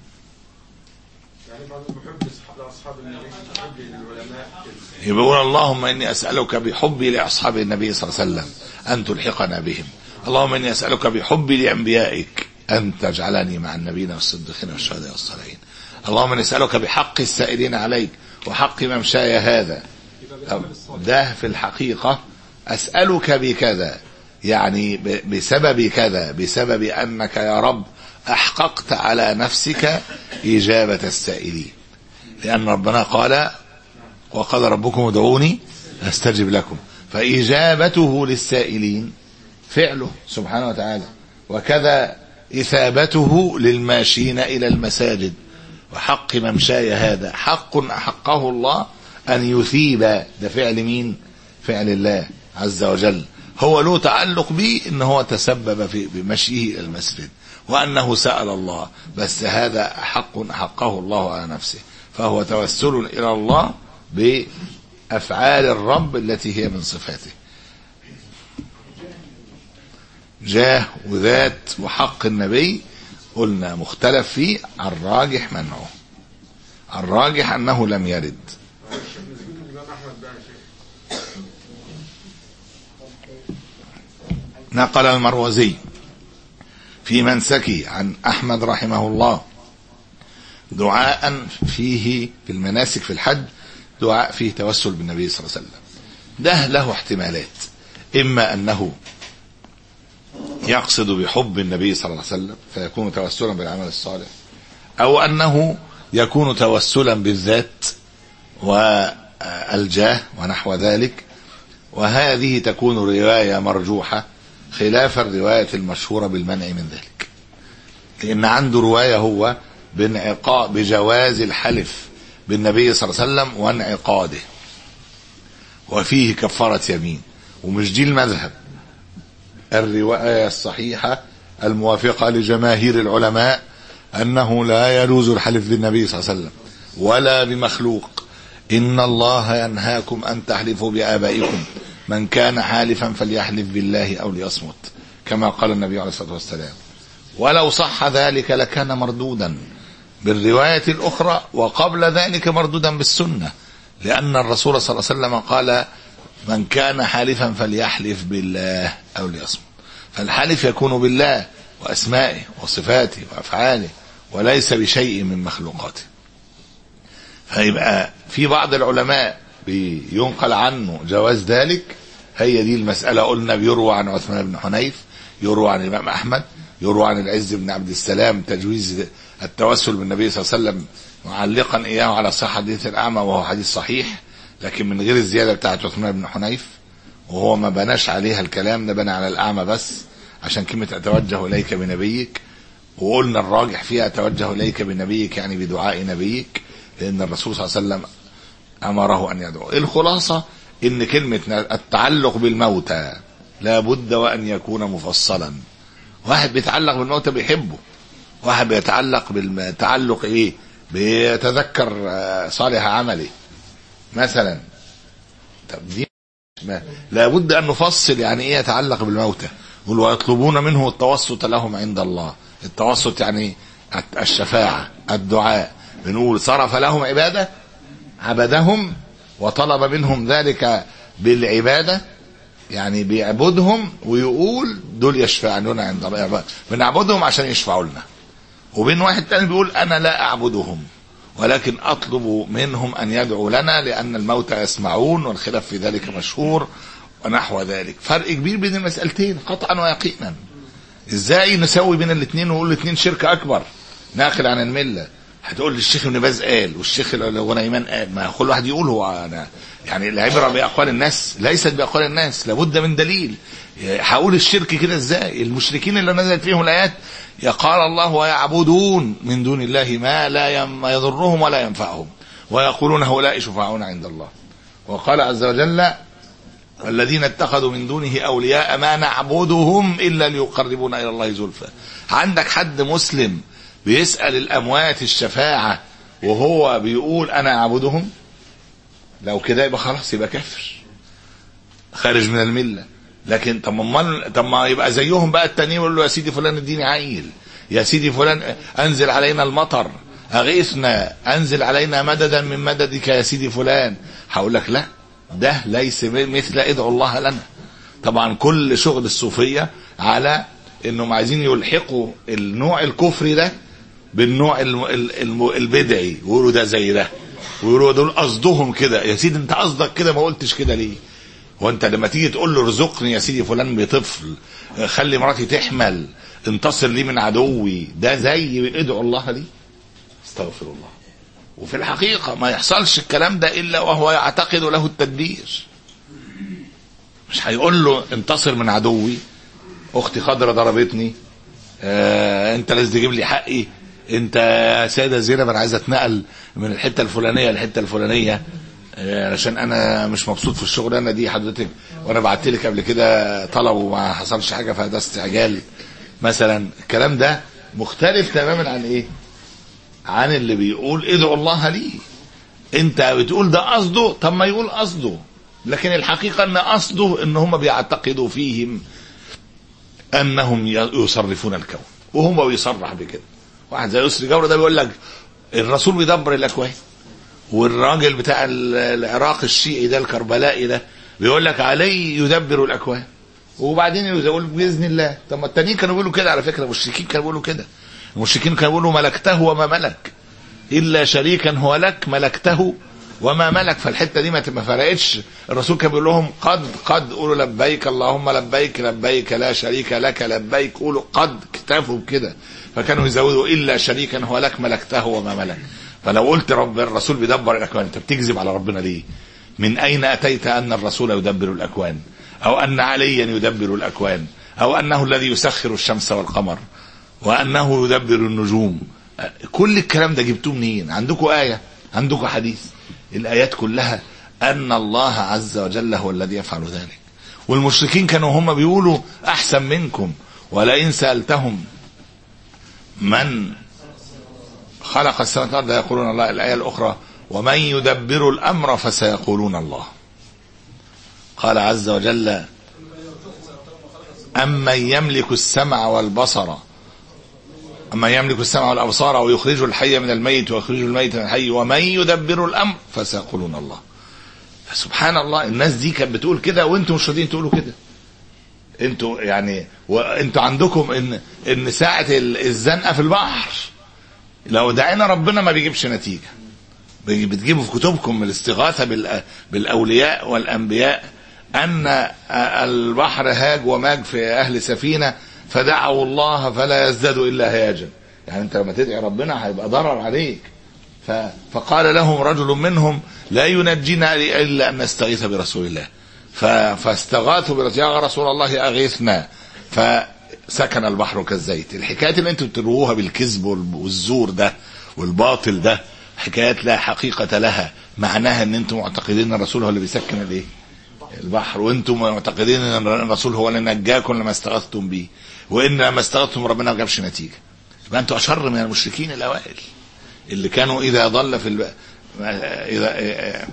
Speaker 3: يعني بعض المحب لأصحاب النبي، محب للعلماء،
Speaker 2: يقول اللهم إني أسألك بحبي لأصحاب النبي صلى الله عليه وسلم أن تلحقنا بهم. اللهم إني أسألك بحبي لأنبيائك أن تجعلني مع النبيين والصديقين والشهداء والصالحين. اللهم إني أسألك بحق السائلين عليك وحق ممشاي هذا. ده في الحقيقة أسألك بكذا، يعني بسبب كذا، بسبب أنك يا رب أحققت على نفسك إجابة السائلين، لأن ربنا قال وقال ربكم ادعوني أستجب لكم، فإجابته للسائلين فعله سبحانه وتعالى، وكذا إثابته للماشين إلى المساجد. وحق ممشاي هذا حق أحقه الله أن يثيب، ده فعل مين؟ فعل الله عز وجل. هو له تعلق به إن هو تسبب في بمشيه إلى المسجد، وأنه سأل الله، بس هذا حق حقه الله على نفسه، فهو توسل إلى الله بأفعال الرب التي هي من صفاته. جاه وذات وحق النبي قلنا مختلف فيه، الراجح منعه، الراجح أنه لم يرد. نقل المروزي في منسكه عن أحمد رحمه الله دعاء فيه في المناسك في الحج، دعاء فيه توسل بالنبي صلى الله عليه وسلم. ده له احتمالات، إما أنه يقصد بحب النبي صلى الله عليه وسلم فيكون توسلا بالعمل الصالح، أو أنه يكون توسلا بالذات والجاه ونحو ذلك، وهذه تكون رواية مرجوحة خلاف الرواية المشهورة بالمنع من ذلك، لأن عنده رواية هو بانعقاء بجواز الحلف بالنبي صلى الله عليه وسلم وانعقاده، وفيه كفارة يمين، ومش دي المذهب. الرواية الصحيحة الموافقة لجماهير العلماء أنه لا يجوز الحلف بالنبي صلى الله عليه وسلم ولا بمخلوق. إن الله ينهاكم أن تحلفوا بآبائكم، من كان حالفا فليحلف بالله أو ليصمت، كما قال النبي عليه الصلاة والسلام. ولو صح ذلك لكان مردودا بالرواية الأخرى، وقبل ذلك مردودا بالسنة، لأن الرسول صلى الله عليه وسلم قال: من كان حالفا فليحلف بالله أو ليصمت. فالحلف يكون بالله وأسمائه وصفاته وأفعاله، وليس بشيء من مخلوقاته. فيبقى في بعض العلماء بينقل عنه جواز ذلك. هي دي المسألة. قلنا بيروى عن عثمان بن حنيف، يروى عن الإمام أحمد، يروى عن العز بن عبد السلام تجويز التوسل بالنبي صلى الله عليه وسلم معلقا إياه على صحة حديث الأعمى، وهو حديث صحيح لكن من غير الزيادة بتاعت عثمان بن حنيف، وهو ما بناش عليها الكلام ده، بنى على الأعمى بس عشان كلمة أتوجه إليك بنبيك. وقلنا الراجح فيها أتوجه إليك بنبيك يعني بدعاء نبيك، لأن الرسول صلى الله عليه وسلم أمره أن يدعو. الخلاصة إن كلمة التعلق بالموتى لا بد وأن يكون مفصلا. واحد بيتعلق بالموتى بيحبه، واحد بيتعلق بالتعلق إيه، بيتذكر صالح عمله مثلا. طب دي لا بد أن نفصل يعني إيه يتعلق بالموتى. يقول: ويطلبون منه التوسط لهم عند الله. التوسط يعني الشفاعة، الدعاء. بنقول صرف لهم عبادة، عبدهم وطلب منهم ذلك بالعبادة، يعني بيعبدهم ويقول دول يشفعون عند الله، بنعبدهم عشان يشفعوا لنا. وبين واحد تاني بيقول: أنا لا أعبدهم ولكن أطلب منهم أن يدعوا لنا لأن الموتى يسمعون، والخلاف في ذلك مشهور ونحو ذلك. فرق كبير بين المسألتين قطعا ويقينا. ازاي نسوي بين الاثنين ونقول الاثنين شركة أكبر ناقل عن الملة؟ هتقول لي الشيخ ابن باز قال والشيخ الغنيمان قال، ما كل واحد يقول هو أنا يعني العبرة بأقوال الناس ليست بأقوال الناس، لابد من دليل. هقول الشرك كده ازاي؟ المشركين اللي نزلت فيهم الآيات يقال الله: ويعبدون من دون الله ما لا يضرهم ولا ينفعهم ويقولون هؤلاء شفعاؤنا عند الله. وقال عز وجل: والذين اتخذوا من دونه أولياء ما نعبدهم إلا ليقربونا إلى الله زلفى. عندك حد مسلم بيسأل الأموات الشفاعة وهو بيقول أنا أعبدهم؟ لو كده يبقى خلاص، يبقى كافر خارج من الملة. لكن طب ما طب ما يبقى زيهم بقى التانيين، يقول له: يا سيدي فلان اديني عيل، يا سيدي فلان انزل علينا المطر، اغيثنا، انزل علينا مددا من مددك يا سيدي فلان. هقول لك لا، ده ليس مثل ادعو الله لنا. طبعا كل شغل الصوفية على انهم عايزين يلحقوا النوع الكفري ده بالنوع البدعي، ويقولوا ده زي ده، ويقولوا دول قصدهم كده. يا سيدي انت قصدك كده، ما قلتش كده ليه؟ وانت لما تيجي تقول له ارزقني يا سيدي فلان بطفل، خلي مراتي تحمل، انتصر لي من عدوي، ده زي ادعو الله لي؟ استغفر الله. وفي الحقيقة ما يحصلش الكلام ده إلا وهو يعتقد له التدبير. مش هيقول له انتصر من عدوي، اختي خضرة ضربتني، اه انت لازم تجيب لي حقي، انت يا سيدة زينب انا عايز اتنقل من الحتة الفلانية للحتة الفلانية علشان انا مش مبسوط في الشغلانه دي حضرتك، وانا بعت لك قبل كده طلب وما حصلش حاجه فده استعجال مثلا. الكلام ده مختلف تماما عن ايه؟ عن اللي بيقول ادعو الله لي. انت بتقول ده قصده، طب ما يقول قصده، لكن الحقيقه ان قصده ان هم بيعتقدوا فيهم انهم يصرفون الكون، وهم بيصرح بكده. واحد زي يسري جورة ده بيقول لك الرسول بيدبر الاكوان، والراجل بتاع العراق الشيعي ده الكربلائي ده بيقول لك علي يدبر الاكوان، وبعدين يقول باذن الله. طب ما التانيين كانوا بيقولوا كده على فكره، المشركين كانوا بيقولوا كده. المشركين كانوا بيقولوا ملكته وما ملك الا شريكا هو لك ملكته وما ملك. فالحته دي ما فرقتش. الرسول كان بيقول لهم قد قد قولوا لبيك اللهم لبيك لبيك لا شريك لك لبيك، قولوا قد، اكتفوا بكده. فكانوا يزودوا الا شريكا هو لك ملكته وما ملك. فلو قلت رب الرسول بيدبر الاكوان، انت بتكذب على ربنا ليه؟ من اين اتيت ان الرسول يدبر الاكوان، او ان عليا يدبر الاكوان، او انه الذي يسخر الشمس والقمر، وانه يدبر النجوم؟ كل الكلام ده جبتوه منين؟ عندكم آية؟ عندكم حديث؟ الآيات كلها أن الله عز وجل هو الذي يفعل ذلك. والمشركين كانوا هم بيقولوا أحسن منكم، ولئن سألتهم من خلق السماوات والأرض يقولون الله. الآية الأخرى ومن يدبر الأمر فسيقولون الله. قال عز وجل أمن يملك السمع والبصر أمن يملك السمع والأبصار ويخرج الحي من الميت ويخرج الميت من الحي ومن يدبر الأمر فسيقولون الله. فسبحان الله الناس دي كانت بتقول كده وانتم مش راضيين تقولوا كده. انتوا يعني وانتوا عندكم ان ان ساعة الزنقة في البحر لو دعينا ربنا ما بيجيبش نتيجة. بتجيبوا في كتبكم من الاستغاثة بالأولياء والأنبياء أن البحر هاج وماج في أهل سفينة فدعوا الله فلا يزدادوا إلا هياجا. يعني أنت لما تدعي ربنا هيبقى ضرر عليك. فقال لهم رجل منهم لا ينجينا إلا أن نستغيث برسول الله فاستغاثوا برسول يا رسول الله أغيثنا فسكن البحر كالزيت. الحكايات اللي أنتم بتروها بالكذب والزور ده والباطل ده حكايات لا حقيقة لها. معناها ان انتم معتقدين ان الرسول هو اللي بيسكن الايه البحر وانتم معتقدين ان الرسول هو اللي نجاكم لما استغثتم به وان لما استغثتم ربنا ما جابش نتيجة. يبقى انتم اشر من المشركين الاوائل اللي كانوا اذا ضل في الب... اذا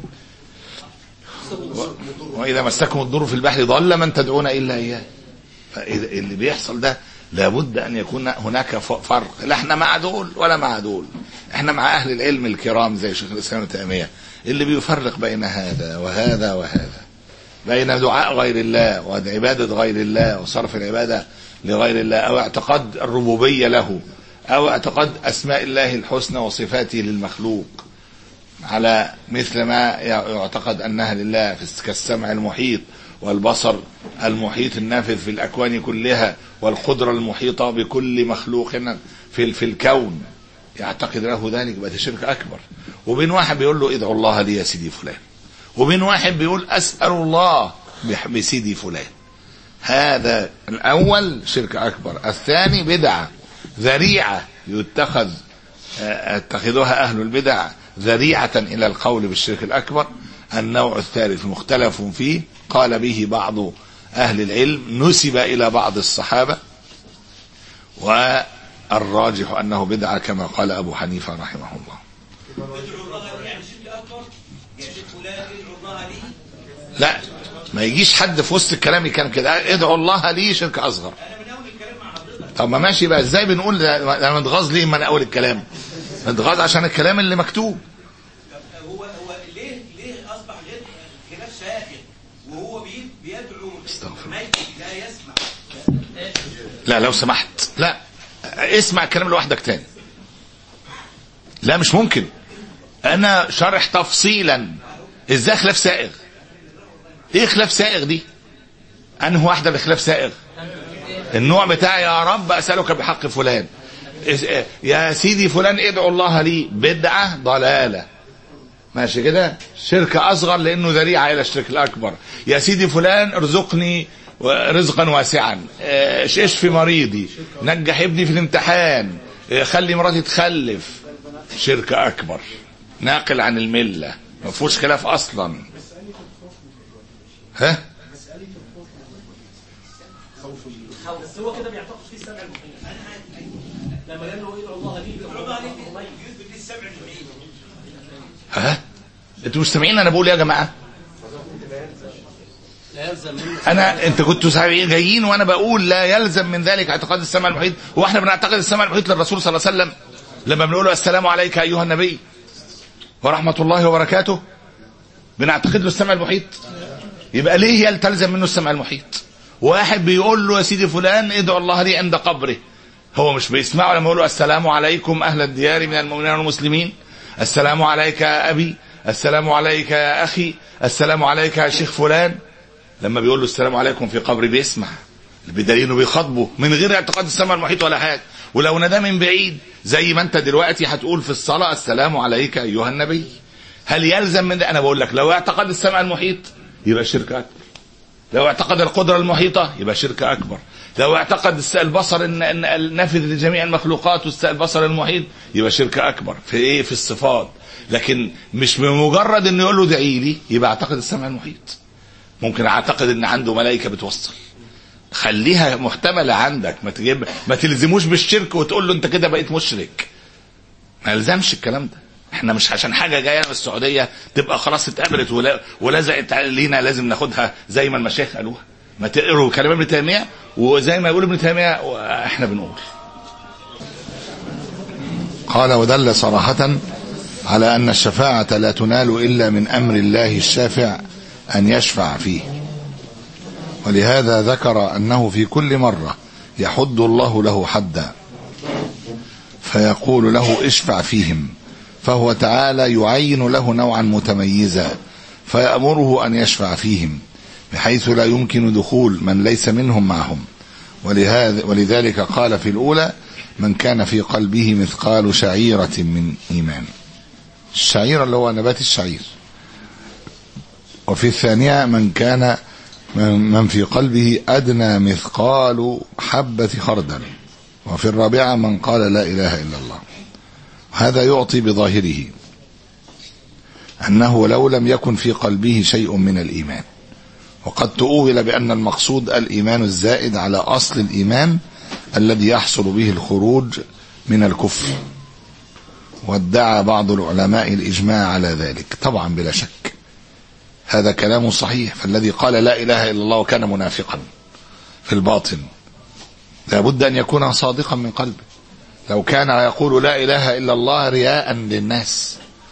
Speaker 2: واذا مسكم الضر في البحر ضل من تدعون الا اياه. اللي بيحصل ده لابد ان يكون هناك فرق. لا احنا مع دول ولا مع دول. احنا مع اهل العلم الكرام زي شيخ الاسلام ابن تيميه اللي بيفرق بين هذا وهذا وهذا، بين دعاء غير الله وعباده غير الله وصرف العباده لغير الله او اعتقاد الربوبيه له او اعتقاد اسماء الله الحسنى وصفاته للمخلوق على مثل ما يعتقد انها لله كالسمع المحيط والبصر المحيط النافذ في الأكوان كلها والقدرة المحيطة بكل مخلوق في في الكون يعتقد له ذلك يبقى شرك أكبر. وبين واحد بيقول له ادعو الله لي يا سيدي فلان وبين واحد بيقول أسأل الله بسيدي فلان. هذا الأول شرك أكبر. الثاني بدعة ذريعة يتخذ اتخذوها أهل البدع ذريعة إلى القول بالشرك الأكبر. النوع الثالث مختلف فيه قال به بعض أهل العلم نسب إلى بعض الصحابة والراجح أنه بدعة كما قال أبو حنيفة رحمه الله. لا ما يجيش حد في وسط الكلام كان كده ادعوا الله لي شرك أصغر. طب ما ماشي بقى ازاي بنقول انا متغاظ ليه من أول الكلام؟ متغاظ عشان الكلام اللي مكتوب.
Speaker 4: هو هو ليه ليه اصبح غير خلاف سائغ وهو بيدعو ميت لا يسمع.
Speaker 2: لا لو سمحت لا اسمع الكلام لوحدك تاني. لا مش ممكن. انا شرح تفصيلا ازاي خلاف سائغ. ايه خلاف سائغ دي؟ انه واحده بخلاف سائغ النوع بتاع يا رب اسالك بحق فلان يا سيدي فلان ادعو الله لي بدعه ضلاله ماشي كده شرك اصغر لانه ذريعه الى الشرك الاكبر. يا سيدي فلان ارزقني رزقا واسعا اشفي مريضي نجح ابني في الامتحان خلي مراتي تخلف شرك اكبر ناقل عن المله ما فيهوش خلاف اصلا. ها
Speaker 4: بس هو كده بيعتقد في السمع المحيط لما قال له ادعو الله لي ادعو الله لي يثبت السمع المحيط.
Speaker 2: ها انتوا مش سامعين انا بقول يا جماعه؟
Speaker 4: لا يلزم
Speaker 2: انا انت كنتوا جايين وانا بقول لا يلزم من ذلك اعتقاد السمع المحيط. واحنا بنعتقد السمع المحيط للرسول صلى الله عليه وسلم لما بنقول له السلام عليك ايها النبي ورحمه الله وبركاته بنعتقد له السمع المحيط. يبقى ليه يلتزم منه السمع المحيط؟ واحد بيقول له يا سيدي فلان ادعو الله لي عند قبره هو مش بيسمعه لما يقول له السلام عليكم اهل الديار من المؤمنين والمسلمين السلام عليك يا ابي السلام عليك يا اخي السلام عليك يا شيخ فلان. لما بيقول له السلام عليكم في قبري بيسمع بدليل انه بيخاطبه من غير اعتقاد السمع المحيط ولا حاجه. ولو نادى من بعيد زي ما انت دلوقتي هتقول في الصلاه السلام عليك ايها النبي هل يلزم من ده؟ انا بقول لك لو اعتقد السمع المحيط يبقى شرك اكبر. لو اعتقد القدرة المحيطة يبقى شرك أكبر. لو اعتقد البصر النافذ لجميع المخلوقات والبصر المحيط يبقى شرك أكبر في إيه؟ في الصفات. لكن مش بمجرد إنه يقول له ادعي لي يبقى اعتقد السمع المحيط. ممكن اعتقد إن عنده ملائكة بتوصل. خليها محتملة عندك ما تجيب ما تلزموش بالشرك وتقول له أنت كده بقيت مشرك. ما يلزمش الكلام ده. احنا مش عشان حاجة جاية من السعودية تبقى خلاص اتقبلت ولا ولزقت لينا لازم ناخدها زي ما المشايخ قالوها. ما تقروا كلام ابن تيمية وزي ما يقول ابن تيمية احنا بنقول. قال ودل صراحة على أن الشفاعة لا تنال إلا من أمر الله الشافع أن يشفع فيه، ولهذا ذكر أنه في كل مرة يحد الله له حدا فيقول له اشفع فيهم، فهو تعالى يعين له نوعا متميزا فيأمره أن يشفع فيهم بحيث لا يمكن دخول من ليس منهم معهم. ولهذا ولذلك قال في الأولى من كان في قلبه مثقال شعيرة من إيمان، الشعيرة اللي هو نبات الشعير. وفي الثانية من كان من في قلبه أدنى مثقال حبة خردل. وفي الرابعة من قال لا إله إلا الله. هذا يعطي بظاهره أنه لو لم يكن في قلبه شيء من الإيمان، وقد تؤول بأن المقصود الإيمان الزائد على أصل الإيمان الذي يحصل به الخروج من الكفر، وادعى بعض العلماء الإجماع على ذلك. طبعا بلا شك هذا كلام صحيح، فالذي قال لا إله إلا الله وكان منافقا في الباطن لابد أن يكون صادقا من قلبه. لو كان يقول لا إله إلا الله رياء للناس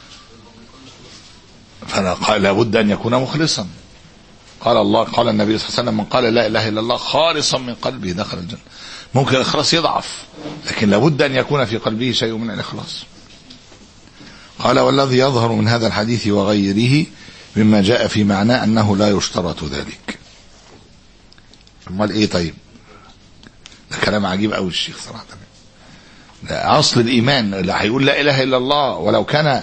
Speaker 2: فلا بد أن يكون مخلصا. قال الله قال النبي صلى الله عليه وسلم من قال لا إله إلا الله خالصا من قلبه دخل الجنة. ممكن الإخلاص يضعف لكن لابد أن يكون في قلبه شيء من الإخلاص. قال والذي يظهر من هذا الحديث وغيره مما جاء في معناه أنه لا يشترط ذلك. امال ايه؟ طيب ده كلام عجيب قوي الشيخ صراحة. ده أصل الإيمان، لا هيقول لا إله إلا الله ولو كان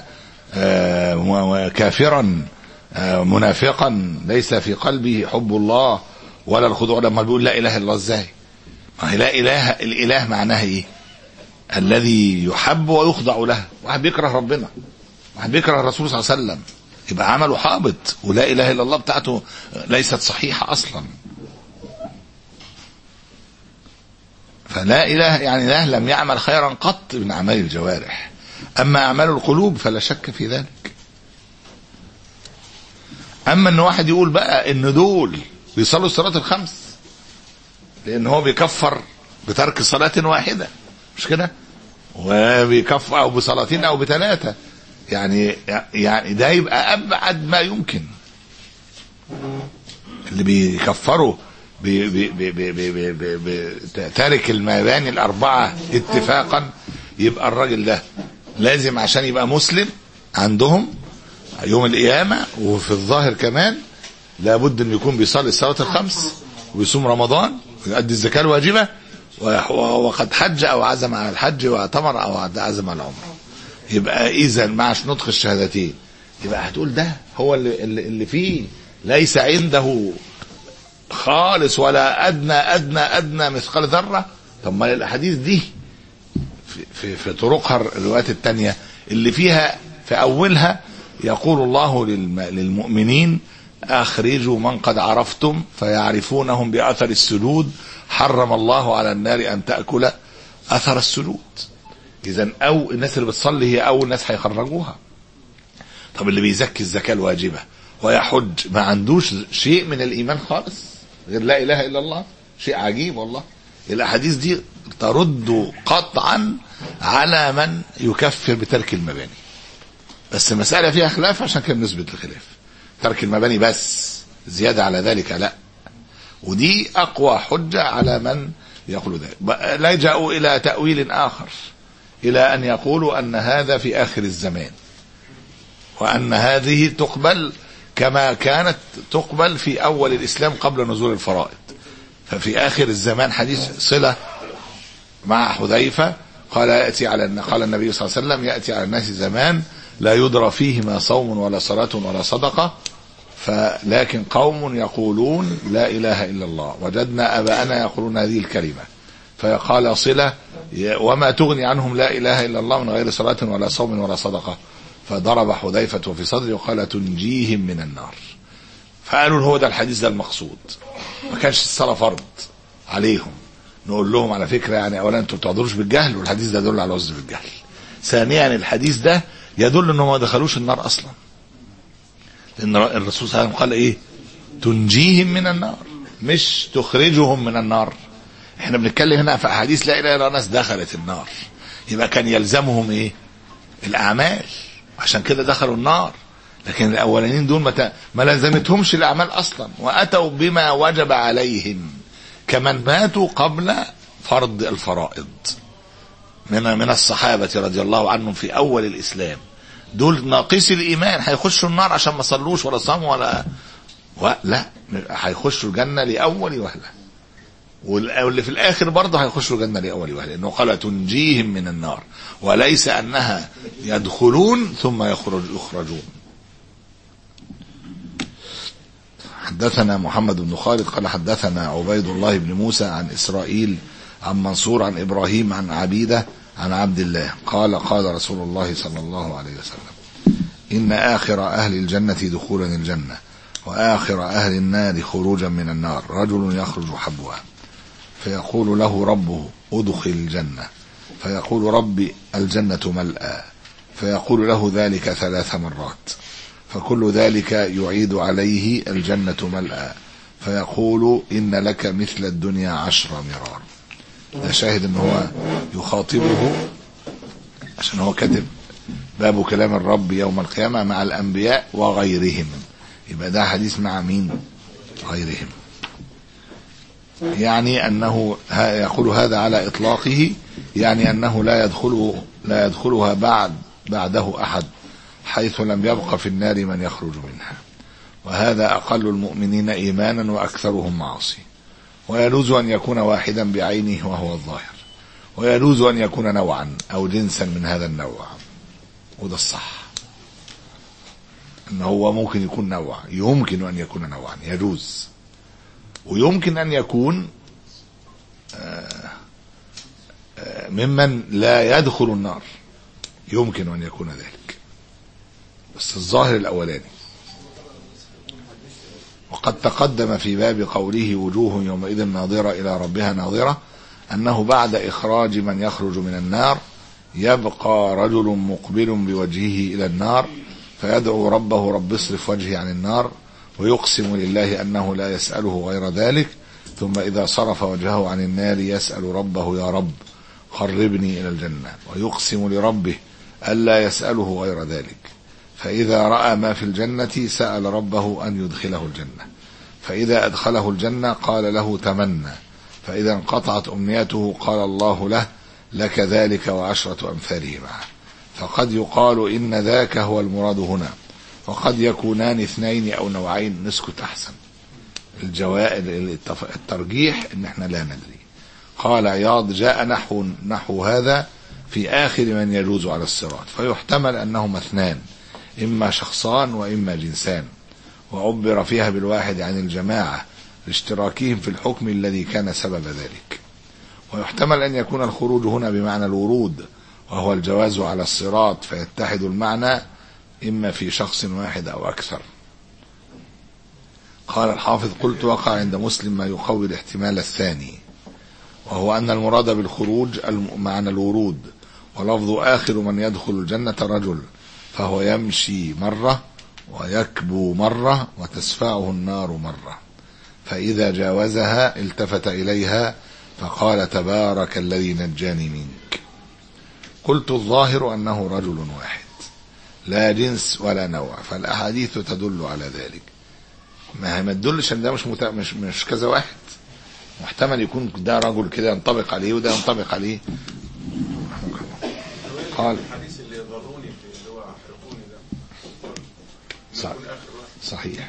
Speaker 2: كافرا منافقا ليس في قلبه حب الله ولا الخضوع، لما بيقول لا إله إلا الله ازاي؟ ما هي لا إله، الإله معناها ايه؟ الذي يحب ويخضع له. واحد بيكره ربنا، واحد بيكره الرسول صلى الله عليه وسلم، يبقى عمله حابط، ولا إله إلا الله بتاعته ليست صحيحة أصلا. فلا إله يعني له لم يعمل خيرا قط من أعمال الجوارح، أما أعمال القلوب فلا شك في ذلك. أما أن واحد يقول بقى أن دول بيصلوا الصلاة الخمس لأن هو بيكفر بترك صلاة واحدة، مش كده؟ وبيكفر أو بصلاتين أو بثلاثة، يعني يعني ده يبقى أبعد ما يمكن. اللي بيكفروا بتارك المباني الأربعة اتفاقا، يبقى الراجل ده لازم عشان يبقى مسلم عندهم يوم القيامة وفي الظاهر كمان لابد أن يكون بيصلي الصلاة الخمس ويصوم رمضان ويؤدي الزكاة الواجبة وقد حج أو عزم على الحج واعتمر أو عزم على العمرة. يبقى إذا معش نطق الشهادتين يبقى هتقول ده هو اللي, اللي فيه ليس عنده خالص ولا أدنى أدنى أدنى مثقال ذرة. طب ما الأحاديث دي في, في, في طرقها الروايات التانية اللي فيها في أولها يقول الله للمؤمنين أخرجوا من قد عرفتم فيعرفونهم بأثر السجود حرم الله على النار أن تأكل أثر السجود. إذن أو الناس اللي بتصلي هي أول ناس هيخرجوها. طب اللي بيزكي الزكاة الواجبة ويحج ما عندوش شيء من الإيمان خالص غير لا إله إلا الله. شيء عجيب والله. الأحاديث دي ترد قطعا على من يكفر بترك المباني، بس المسألة فيها خلاف عشان كده نثبت الخلاف. ترك المباني بس، زيادة على ذلك لا. ودي أقوى حجة على من يقول ذلك. لجأوا إلى تأويل آخر، إلى أن يقولوا أن هذا في آخر الزمان، وأن هذه تقبل كما كانت تقبل في أول الإسلام قبل نزول الفرائض. ففي آخر الزمان حديث صلة مع حذيفة قال يأتي على قال النبي صلى الله عليه وسلم يأتي على الناس زمان لا يدرى فيه ما صوم ولا صلاة ولا صدقة، فلكن قوم يقولون لا إله إلا الله وجدنا أباءنا يقولون هذه الكلمة، فقال صلة وما تغني عنهم لا إله إلا الله من غير صلاة ولا صوم ولا صدقة، فضرب حذيفة في صدره وقال تنجيهم من النار. فقالوا هو ده الحديث ده المقصود، ما كانش الصلاة فرض عليهم. نقول لهم على فكرة يعني أولا أنتم بتعذروش بالجهل، والحديث ده يدل على عذر بالجهل. ثانيا الحديث ده يدل أنهم ما دخلوش النار أصلا، لأن الرسول صلى الله عليه وسلم قال إيه؟ تنجيهم من النار، مش تخرجهم من النار. احنا بنتكلم هنا في احاديث لا اله الا ناس دخلت النار، يبقى كان يلزمهم ايه؟ الاعمال، عشان كده دخلوا النار. لكن الاولانيين دول ما لزمتهمش الاعمال اصلا، واتوا بما وجب عليهم كمن ماتوا قبل فرض الفرائض من من الصحابه رضي الله عنهم في اول الاسلام. دول ناقصي الايمان هيخشوا النار عشان ما صلوش ولا صاموا ولا لا، هيخشوا الجنه لاول وهله، واللي في الاخر برضه هيخشوا الجنه لاول وهله، لانه قال تنجيهم من النار، وليس انها يدخلون ثم يخرج يخرجون. حدثنا محمد بن خالد قال حدثنا عبيد الله بن موسى عن إسرائيل عن منصور عن إبراهيم عن عبيدة عن عبد الله قال قال رسول الله صلى الله عليه وسلم إن آخر أهل الجنة دخولا الجنة وآخر أهل النار خروجا من النار رجل يخرج حبوا فيقول له ربه ادخل الجنة، فيقول ربي الجنة ملأى، فيقول له ذلك ثلاث مرات، فكل ذلك يعيد عليه الجنة ملأى، فيقول إن لك مثل الدنيا عشر مرار. ده شاهد ان هو يخاطبه عشان هو كاتب باب كلام الرب يوم القيامة مع الأنبياء وغيرهم، يبقى ده حديث مع مين؟ غيرهم. يعني أنه يقول هذا على إطلاقه، يعني أنه لا يدخله لا يدخلها بعد بعده أحد، حيث لم يبق في النار من يخرج منها، وهذا أقل المؤمنين إيمانا وأكثرهم معاصي. ويجوز أن يكون واحدا بعينه وهو الظاهر، ويجوز أن يكون نوعا أو جنسا من هذا النوع، وده الصح أنه هو ممكن يكون نوع، يمكن أن يكون نوعا يجوز، ويمكن أن يكون ممن لا يدخل النار، يمكن أن يكون ذلك، بس الظاهر الأولاني. وقد تقدم في باب قوله وجوه يومئذ ناظرة إلى ربها ناظرة أنه بعد إخراج من يخرج من النار يبقى رجل مقبل بوجهه إلى النار فيدعو ربه رب اصرف وجهي عن النار، ويقسم لله أنه لا يسأله غير ذلك، ثم إذا صرف وجهه عن النار يسأل ربه يا رب قربني إلى الجنة، ويقسم لربه ألا يسأله غير ذلك، فإذا رأى ما في الجنة سأل ربه أن يدخله الجنة، فإذا أدخله الجنة قال له تمنى، فإذا انقطعت أمنيته قال الله له لك ذلك وعشرة أمثاله معه. فقد يقال إن ذاك هو المراد هنا، وقد يكونان اثنين أو نوعين، نسكت أحسن. الجوائل الترجيح إن احنا لا ندري. قال عياض جاء نحو, نحو هذا في آخر من يجوز على الصراط، فيحتمل أنهما اثنان، إما شخصان وإما جنسان، وعبر فيها بالواحد عن الجماعة لاشتراكهم في الحكم الذي كان سبب ذلك. ويحتمل أن يكون الخروج هنا بمعنى الورود، وهو الجواز على الصراط، فيتحد المعنى إما في شخص واحد أو أكثر. قال الحافظ قلت وقع عند مسلم ما يقوي الاحتمال الثاني، وهو أن المراد بالخروج معنى الورود، ولفظ آخر من يدخل الجنة رجل، فهو يمشي مرة ويكبو مرة وتسفعه النار مرة، فإذا جاوزها التفت إليها فقال تبارك الذي نجاني منك. قلت الظاهر أنه رجل واحد لا جنس ولا نوع، فالأحاديث تدل على ذلك. ما هي ما تدلش ان ده مش, مت... مش مش كذا واحد، محتمل يكون ده رجل كده ينطبق عليه وده ينطبق عليه. قال
Speaker 3: الحديث اللي يضروني في اللي هو احرقوني ده
Speaker 2: صح. صحيح.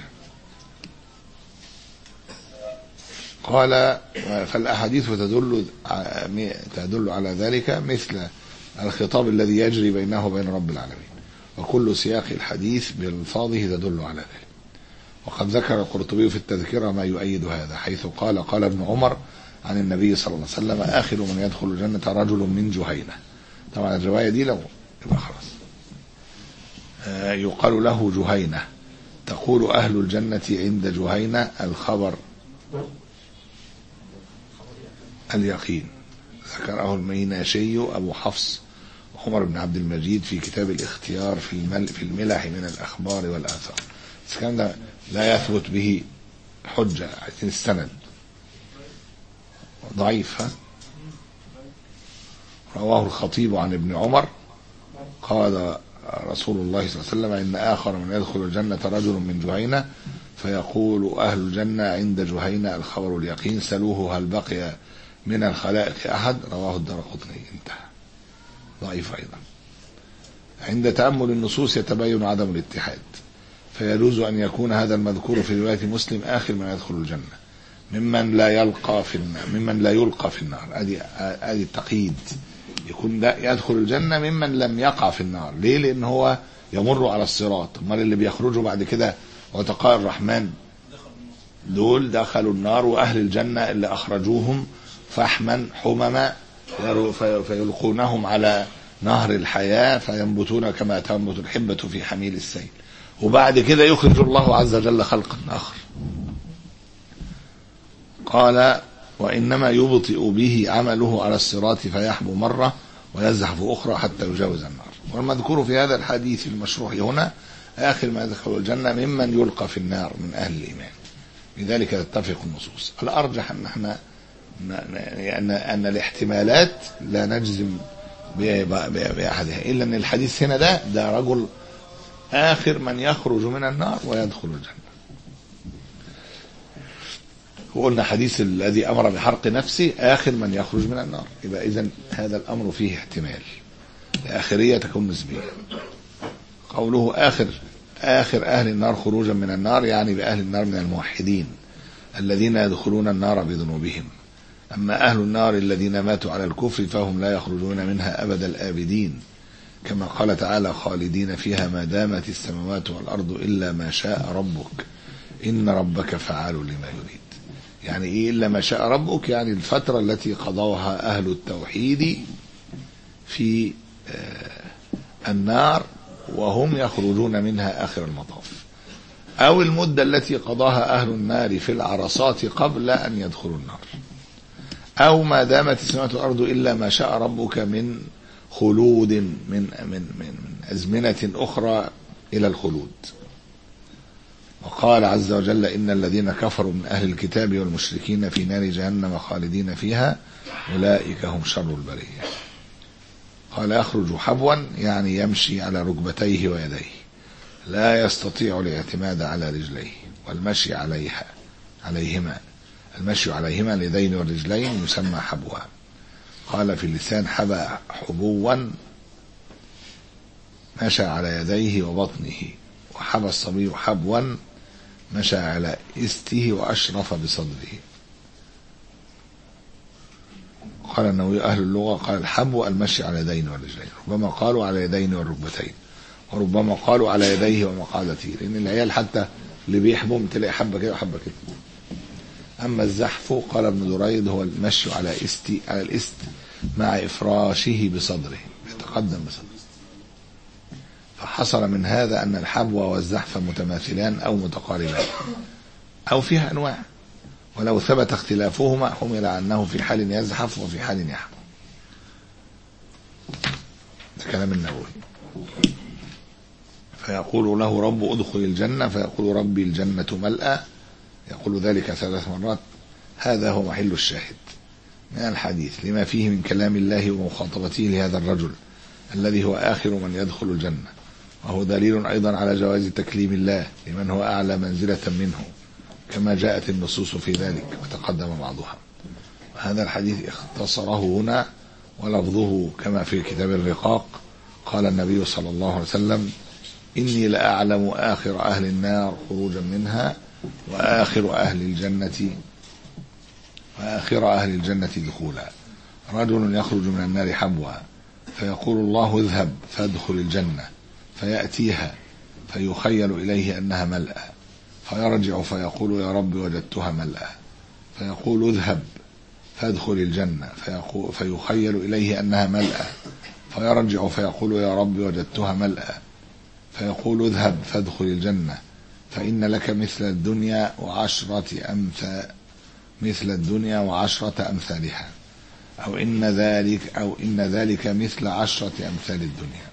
Speaker 2: قال فالأحاديث تدل تدل على ذلك مثل الخطاب الذي يجري بينه وبين رب العالمين، وكل سياق الحديث بألفاظه تدل على ذلك. وقد ذكر القرطبي في التذكرة ما يؤيد هذا، حيث قال قال ابن عمر عن النبي صلى الله عليه وسلم آخر من يدخل الجنة رجل من جهينة. طبعا الرواية دي لو يبقى خلاص آه يقال له جهينة، تقول أهل الجنة عند جهينة الخبر اليقين. ذكره الميناشي أبو حفص عمر بن عبد المجيد في كتاب الاختيار في المل في الملح من الأخبار والآثار. الكلام ده لا يثبت به حجة، عايزين السند. ضعيف. ها رواه الخطيب عن ابن عمر قال رسول الله صلى الله عليه وسلم إن آخر من يدخل الجنة رجل من جهينة فيقول أهل الجنة عند جهينة الخبر اليقين سلوه هل بقي من الخلائق أحد. رواه الدارقطني. انتهى. ضعيف أيضا. عند تأمل النصوص يتبين عدم الاتحاد، فيجوز أن يكون هذا المذكور في رواية مسلم آخر من يدخل الجنة ممن لا يلقى في النار ممن لا يلقى في النار. ادي ادي التقييد، يكون ده يدخل الجنة ممن لم يقع في النار. ليه؟ لأن هو يمر على الصراط. امال اللي بيخرجوا بعد كده وتقاء الرحمن دول دخلوا النار، وأهل الجنة اللي أخرجوهم فحما حمما فيلقونهم على نهر الحياة فينبتون كما تنبت الحبة في حميل السيل، وبعد كده يخرج الله عز وجل خلقا آخر. قال وإنما يبطئ به عمله على الصراط فيحبو مرة ويزحف أخرى حتى يجاوز النار. والمذكور في هذا الحديث المشروح هنا آخر ما يدخل الجنة ممن يلقى في النار من أهل الإيمان. لذلك تتفق النصوص. الأرجح أن احنا أن أن الاحتمالات لا نجزم بأحدها، إلا أن الحديث هنا ده ده رجل آخر من يخرج من النار ويدخل الجنة. وقلنا حديث الذي أمر بحرق نفسه آخر من يخرج من النار، يبقى إذن هذا الأمر فيه احتمال. الآخرية تكون نسبية. قوله آخر آخر أهل النار خروجا من النار يعني بأهل النار من الموحدين الذين يدخلون النار بذنوبهم. أما أهل النار الذين ماتوا على الكفر فهم لا يخرجون منها أبد الآبدين، كما قال تعالى خالدين فيها ما دامت السماوات والأرض إلا ما شاء ربك إن ربك فعال لما يريد. يعني إيه إلا ما شاء ربك؟ يعني الفترة التي قضوها أهل التوحيد في النار وهم يخرجون منها آخر المطاف، أو المدة التي قضاها أهل النار في العرصات قبل أن يدخلوا النار، أو ما دامت السماوات والأرض إلا ما شاء ربك من خلود من من من, من أزمنة أخرى إلى الخلود. وقال عز وجل إن الذين كفروا من أهل الكتاب والمشركين في نار جهنم خالدين فيها أولئك هم شر البرية. قال يخرج حبوا يعني يمشي على ركبتيه ويديه، لا يستطيع الاعتماد على رجليه والمشي عليها عليهما المشي عليهما اليدين والرجلين يسمى حبوا. قال في اللسان حبا حبوا مشى على يديه وبطنه، وحبى الصبي حبوا مشى على استه وأشرف بصدره. قال النووي أهل اللغة قال الحبو المشي على يدين والرجلين، ربما قالوا على يدين والركبتين، وربما قالوا على يديه ومقعدته، لأن العيال حتى اللي بيحبهم تلاقي حبة كده وحبة كده. أما الزحف قال ابن دريد هو المشي على استي على الاست مع إفراشه بصدره، يتقدم بصدره. فحصل من هذا أن الحبو والزحف متماثلان أو متقاربان أو فيها أنواع، ولو ثبت اختلافهما حمل أنه في حال يزحف وفي حال يحبو. ده كلام النووي. فيقول له رب ادخل الجنة فيقول ربي الجنة ملأى، يقول ذلك ثلاث مرات. هذا هو محل الشاهد من الحديث لما فيه من كلام الله ومخاطبته لهذا الرجل الذي هو آخر من يدخل الجنة، وهو دليل أيضا على جواز تكليم الله لمن هو أعلى منزلة منه كما جاءت النصوص في ذلك وتقدم بعضها. وهذا الحديث اختصره هنا ولفظه كما في كتاب الرقاق. قال النبي صلى الله عليه وسلم إني لأعلم آخر أهل النار خروجا منها وآخر أهل الجنة وآخر أهل الجنة دخولا. رجل يخرج من النار حبوا فيقول الله اذهب فادخل الجنة، فيأتيها فيخيل إليه أنها ملأى، فيرجع فيقول يا رب وجدتها ملأى، فيقول اذهب فادخل الجنة، فيخيل إليه أنها ملأى، فيرجع فيقول يا رب وجدتها ملأى، فيقول اذهب فادخل الجنة فإن لك مثل الدنيا وعشرة أمثال مثل الدنيا وعشرة أمثالها، أو إن ذلك أو إن ذلك مثل عشرة أمثال الدنيا،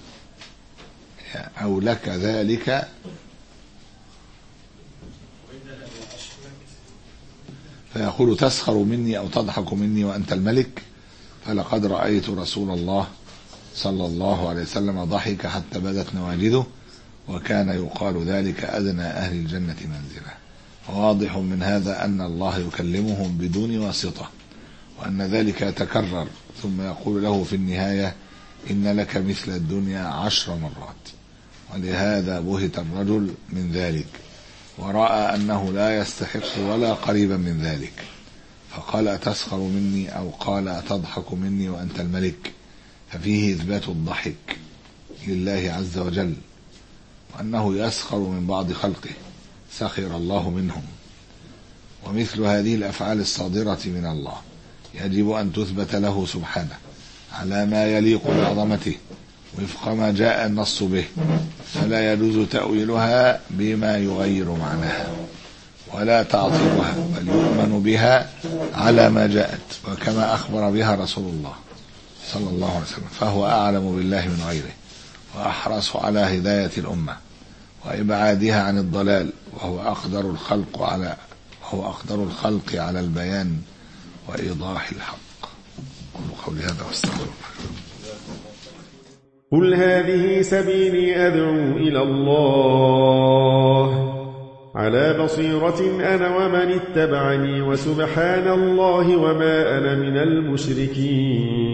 Speaker 2: أو لك ذلك فيقول تسخر مني أو تضحك مني وأنت الملك؟ فلقد رأيت رسول الله صلى الله عليه وسلم ضحك حتى بدت نواجذه، وكان يقال ذلك أدنى أهل الجنة منزلة. وواضح من هذا أن الله يكلمهم بدون واسطة، وأن ذلك يتكرر، ثم يقول له في النهاية إن لك مثل الدنيا عشر مرات. ولهذا بهت الرجل من ذلك، ورأى أنه لا يستحق ولا قريبا من ذلك، فقال أتسخر مني أو قال أتضحك مني وأنت الملك، ففيه إثبات الضحك لله عز وجل، وأنه يسخر من بعض خلقه سخر الله منهم. ومثل هذه الأفعال الصادرة من الله يجب أن تثبت له سبحانه على ما يليق بعظمته وفق ما جاء النص به، فلا يجوز تأويلها بما يغير معناها ولا تعطيلها، بل يؤمن بها على ما جاءت وكما أخبر بها رسول الله صلى الله عليه وسلم، فهو أعلم بالله من غيره وأحرص على هداية الأمة وإبعادها عن الضلال، وهو أقدر الخلق على وهو أقدر الخلق على البيان وإيضاح الحق. قولوا قولي هذا واستغفر الله.
Speaker 5: قل هذه سبيلي أدعو إلى الله على بصيرة أنا ومن اتبعني، وسبحان الله وما أنا من المشركين.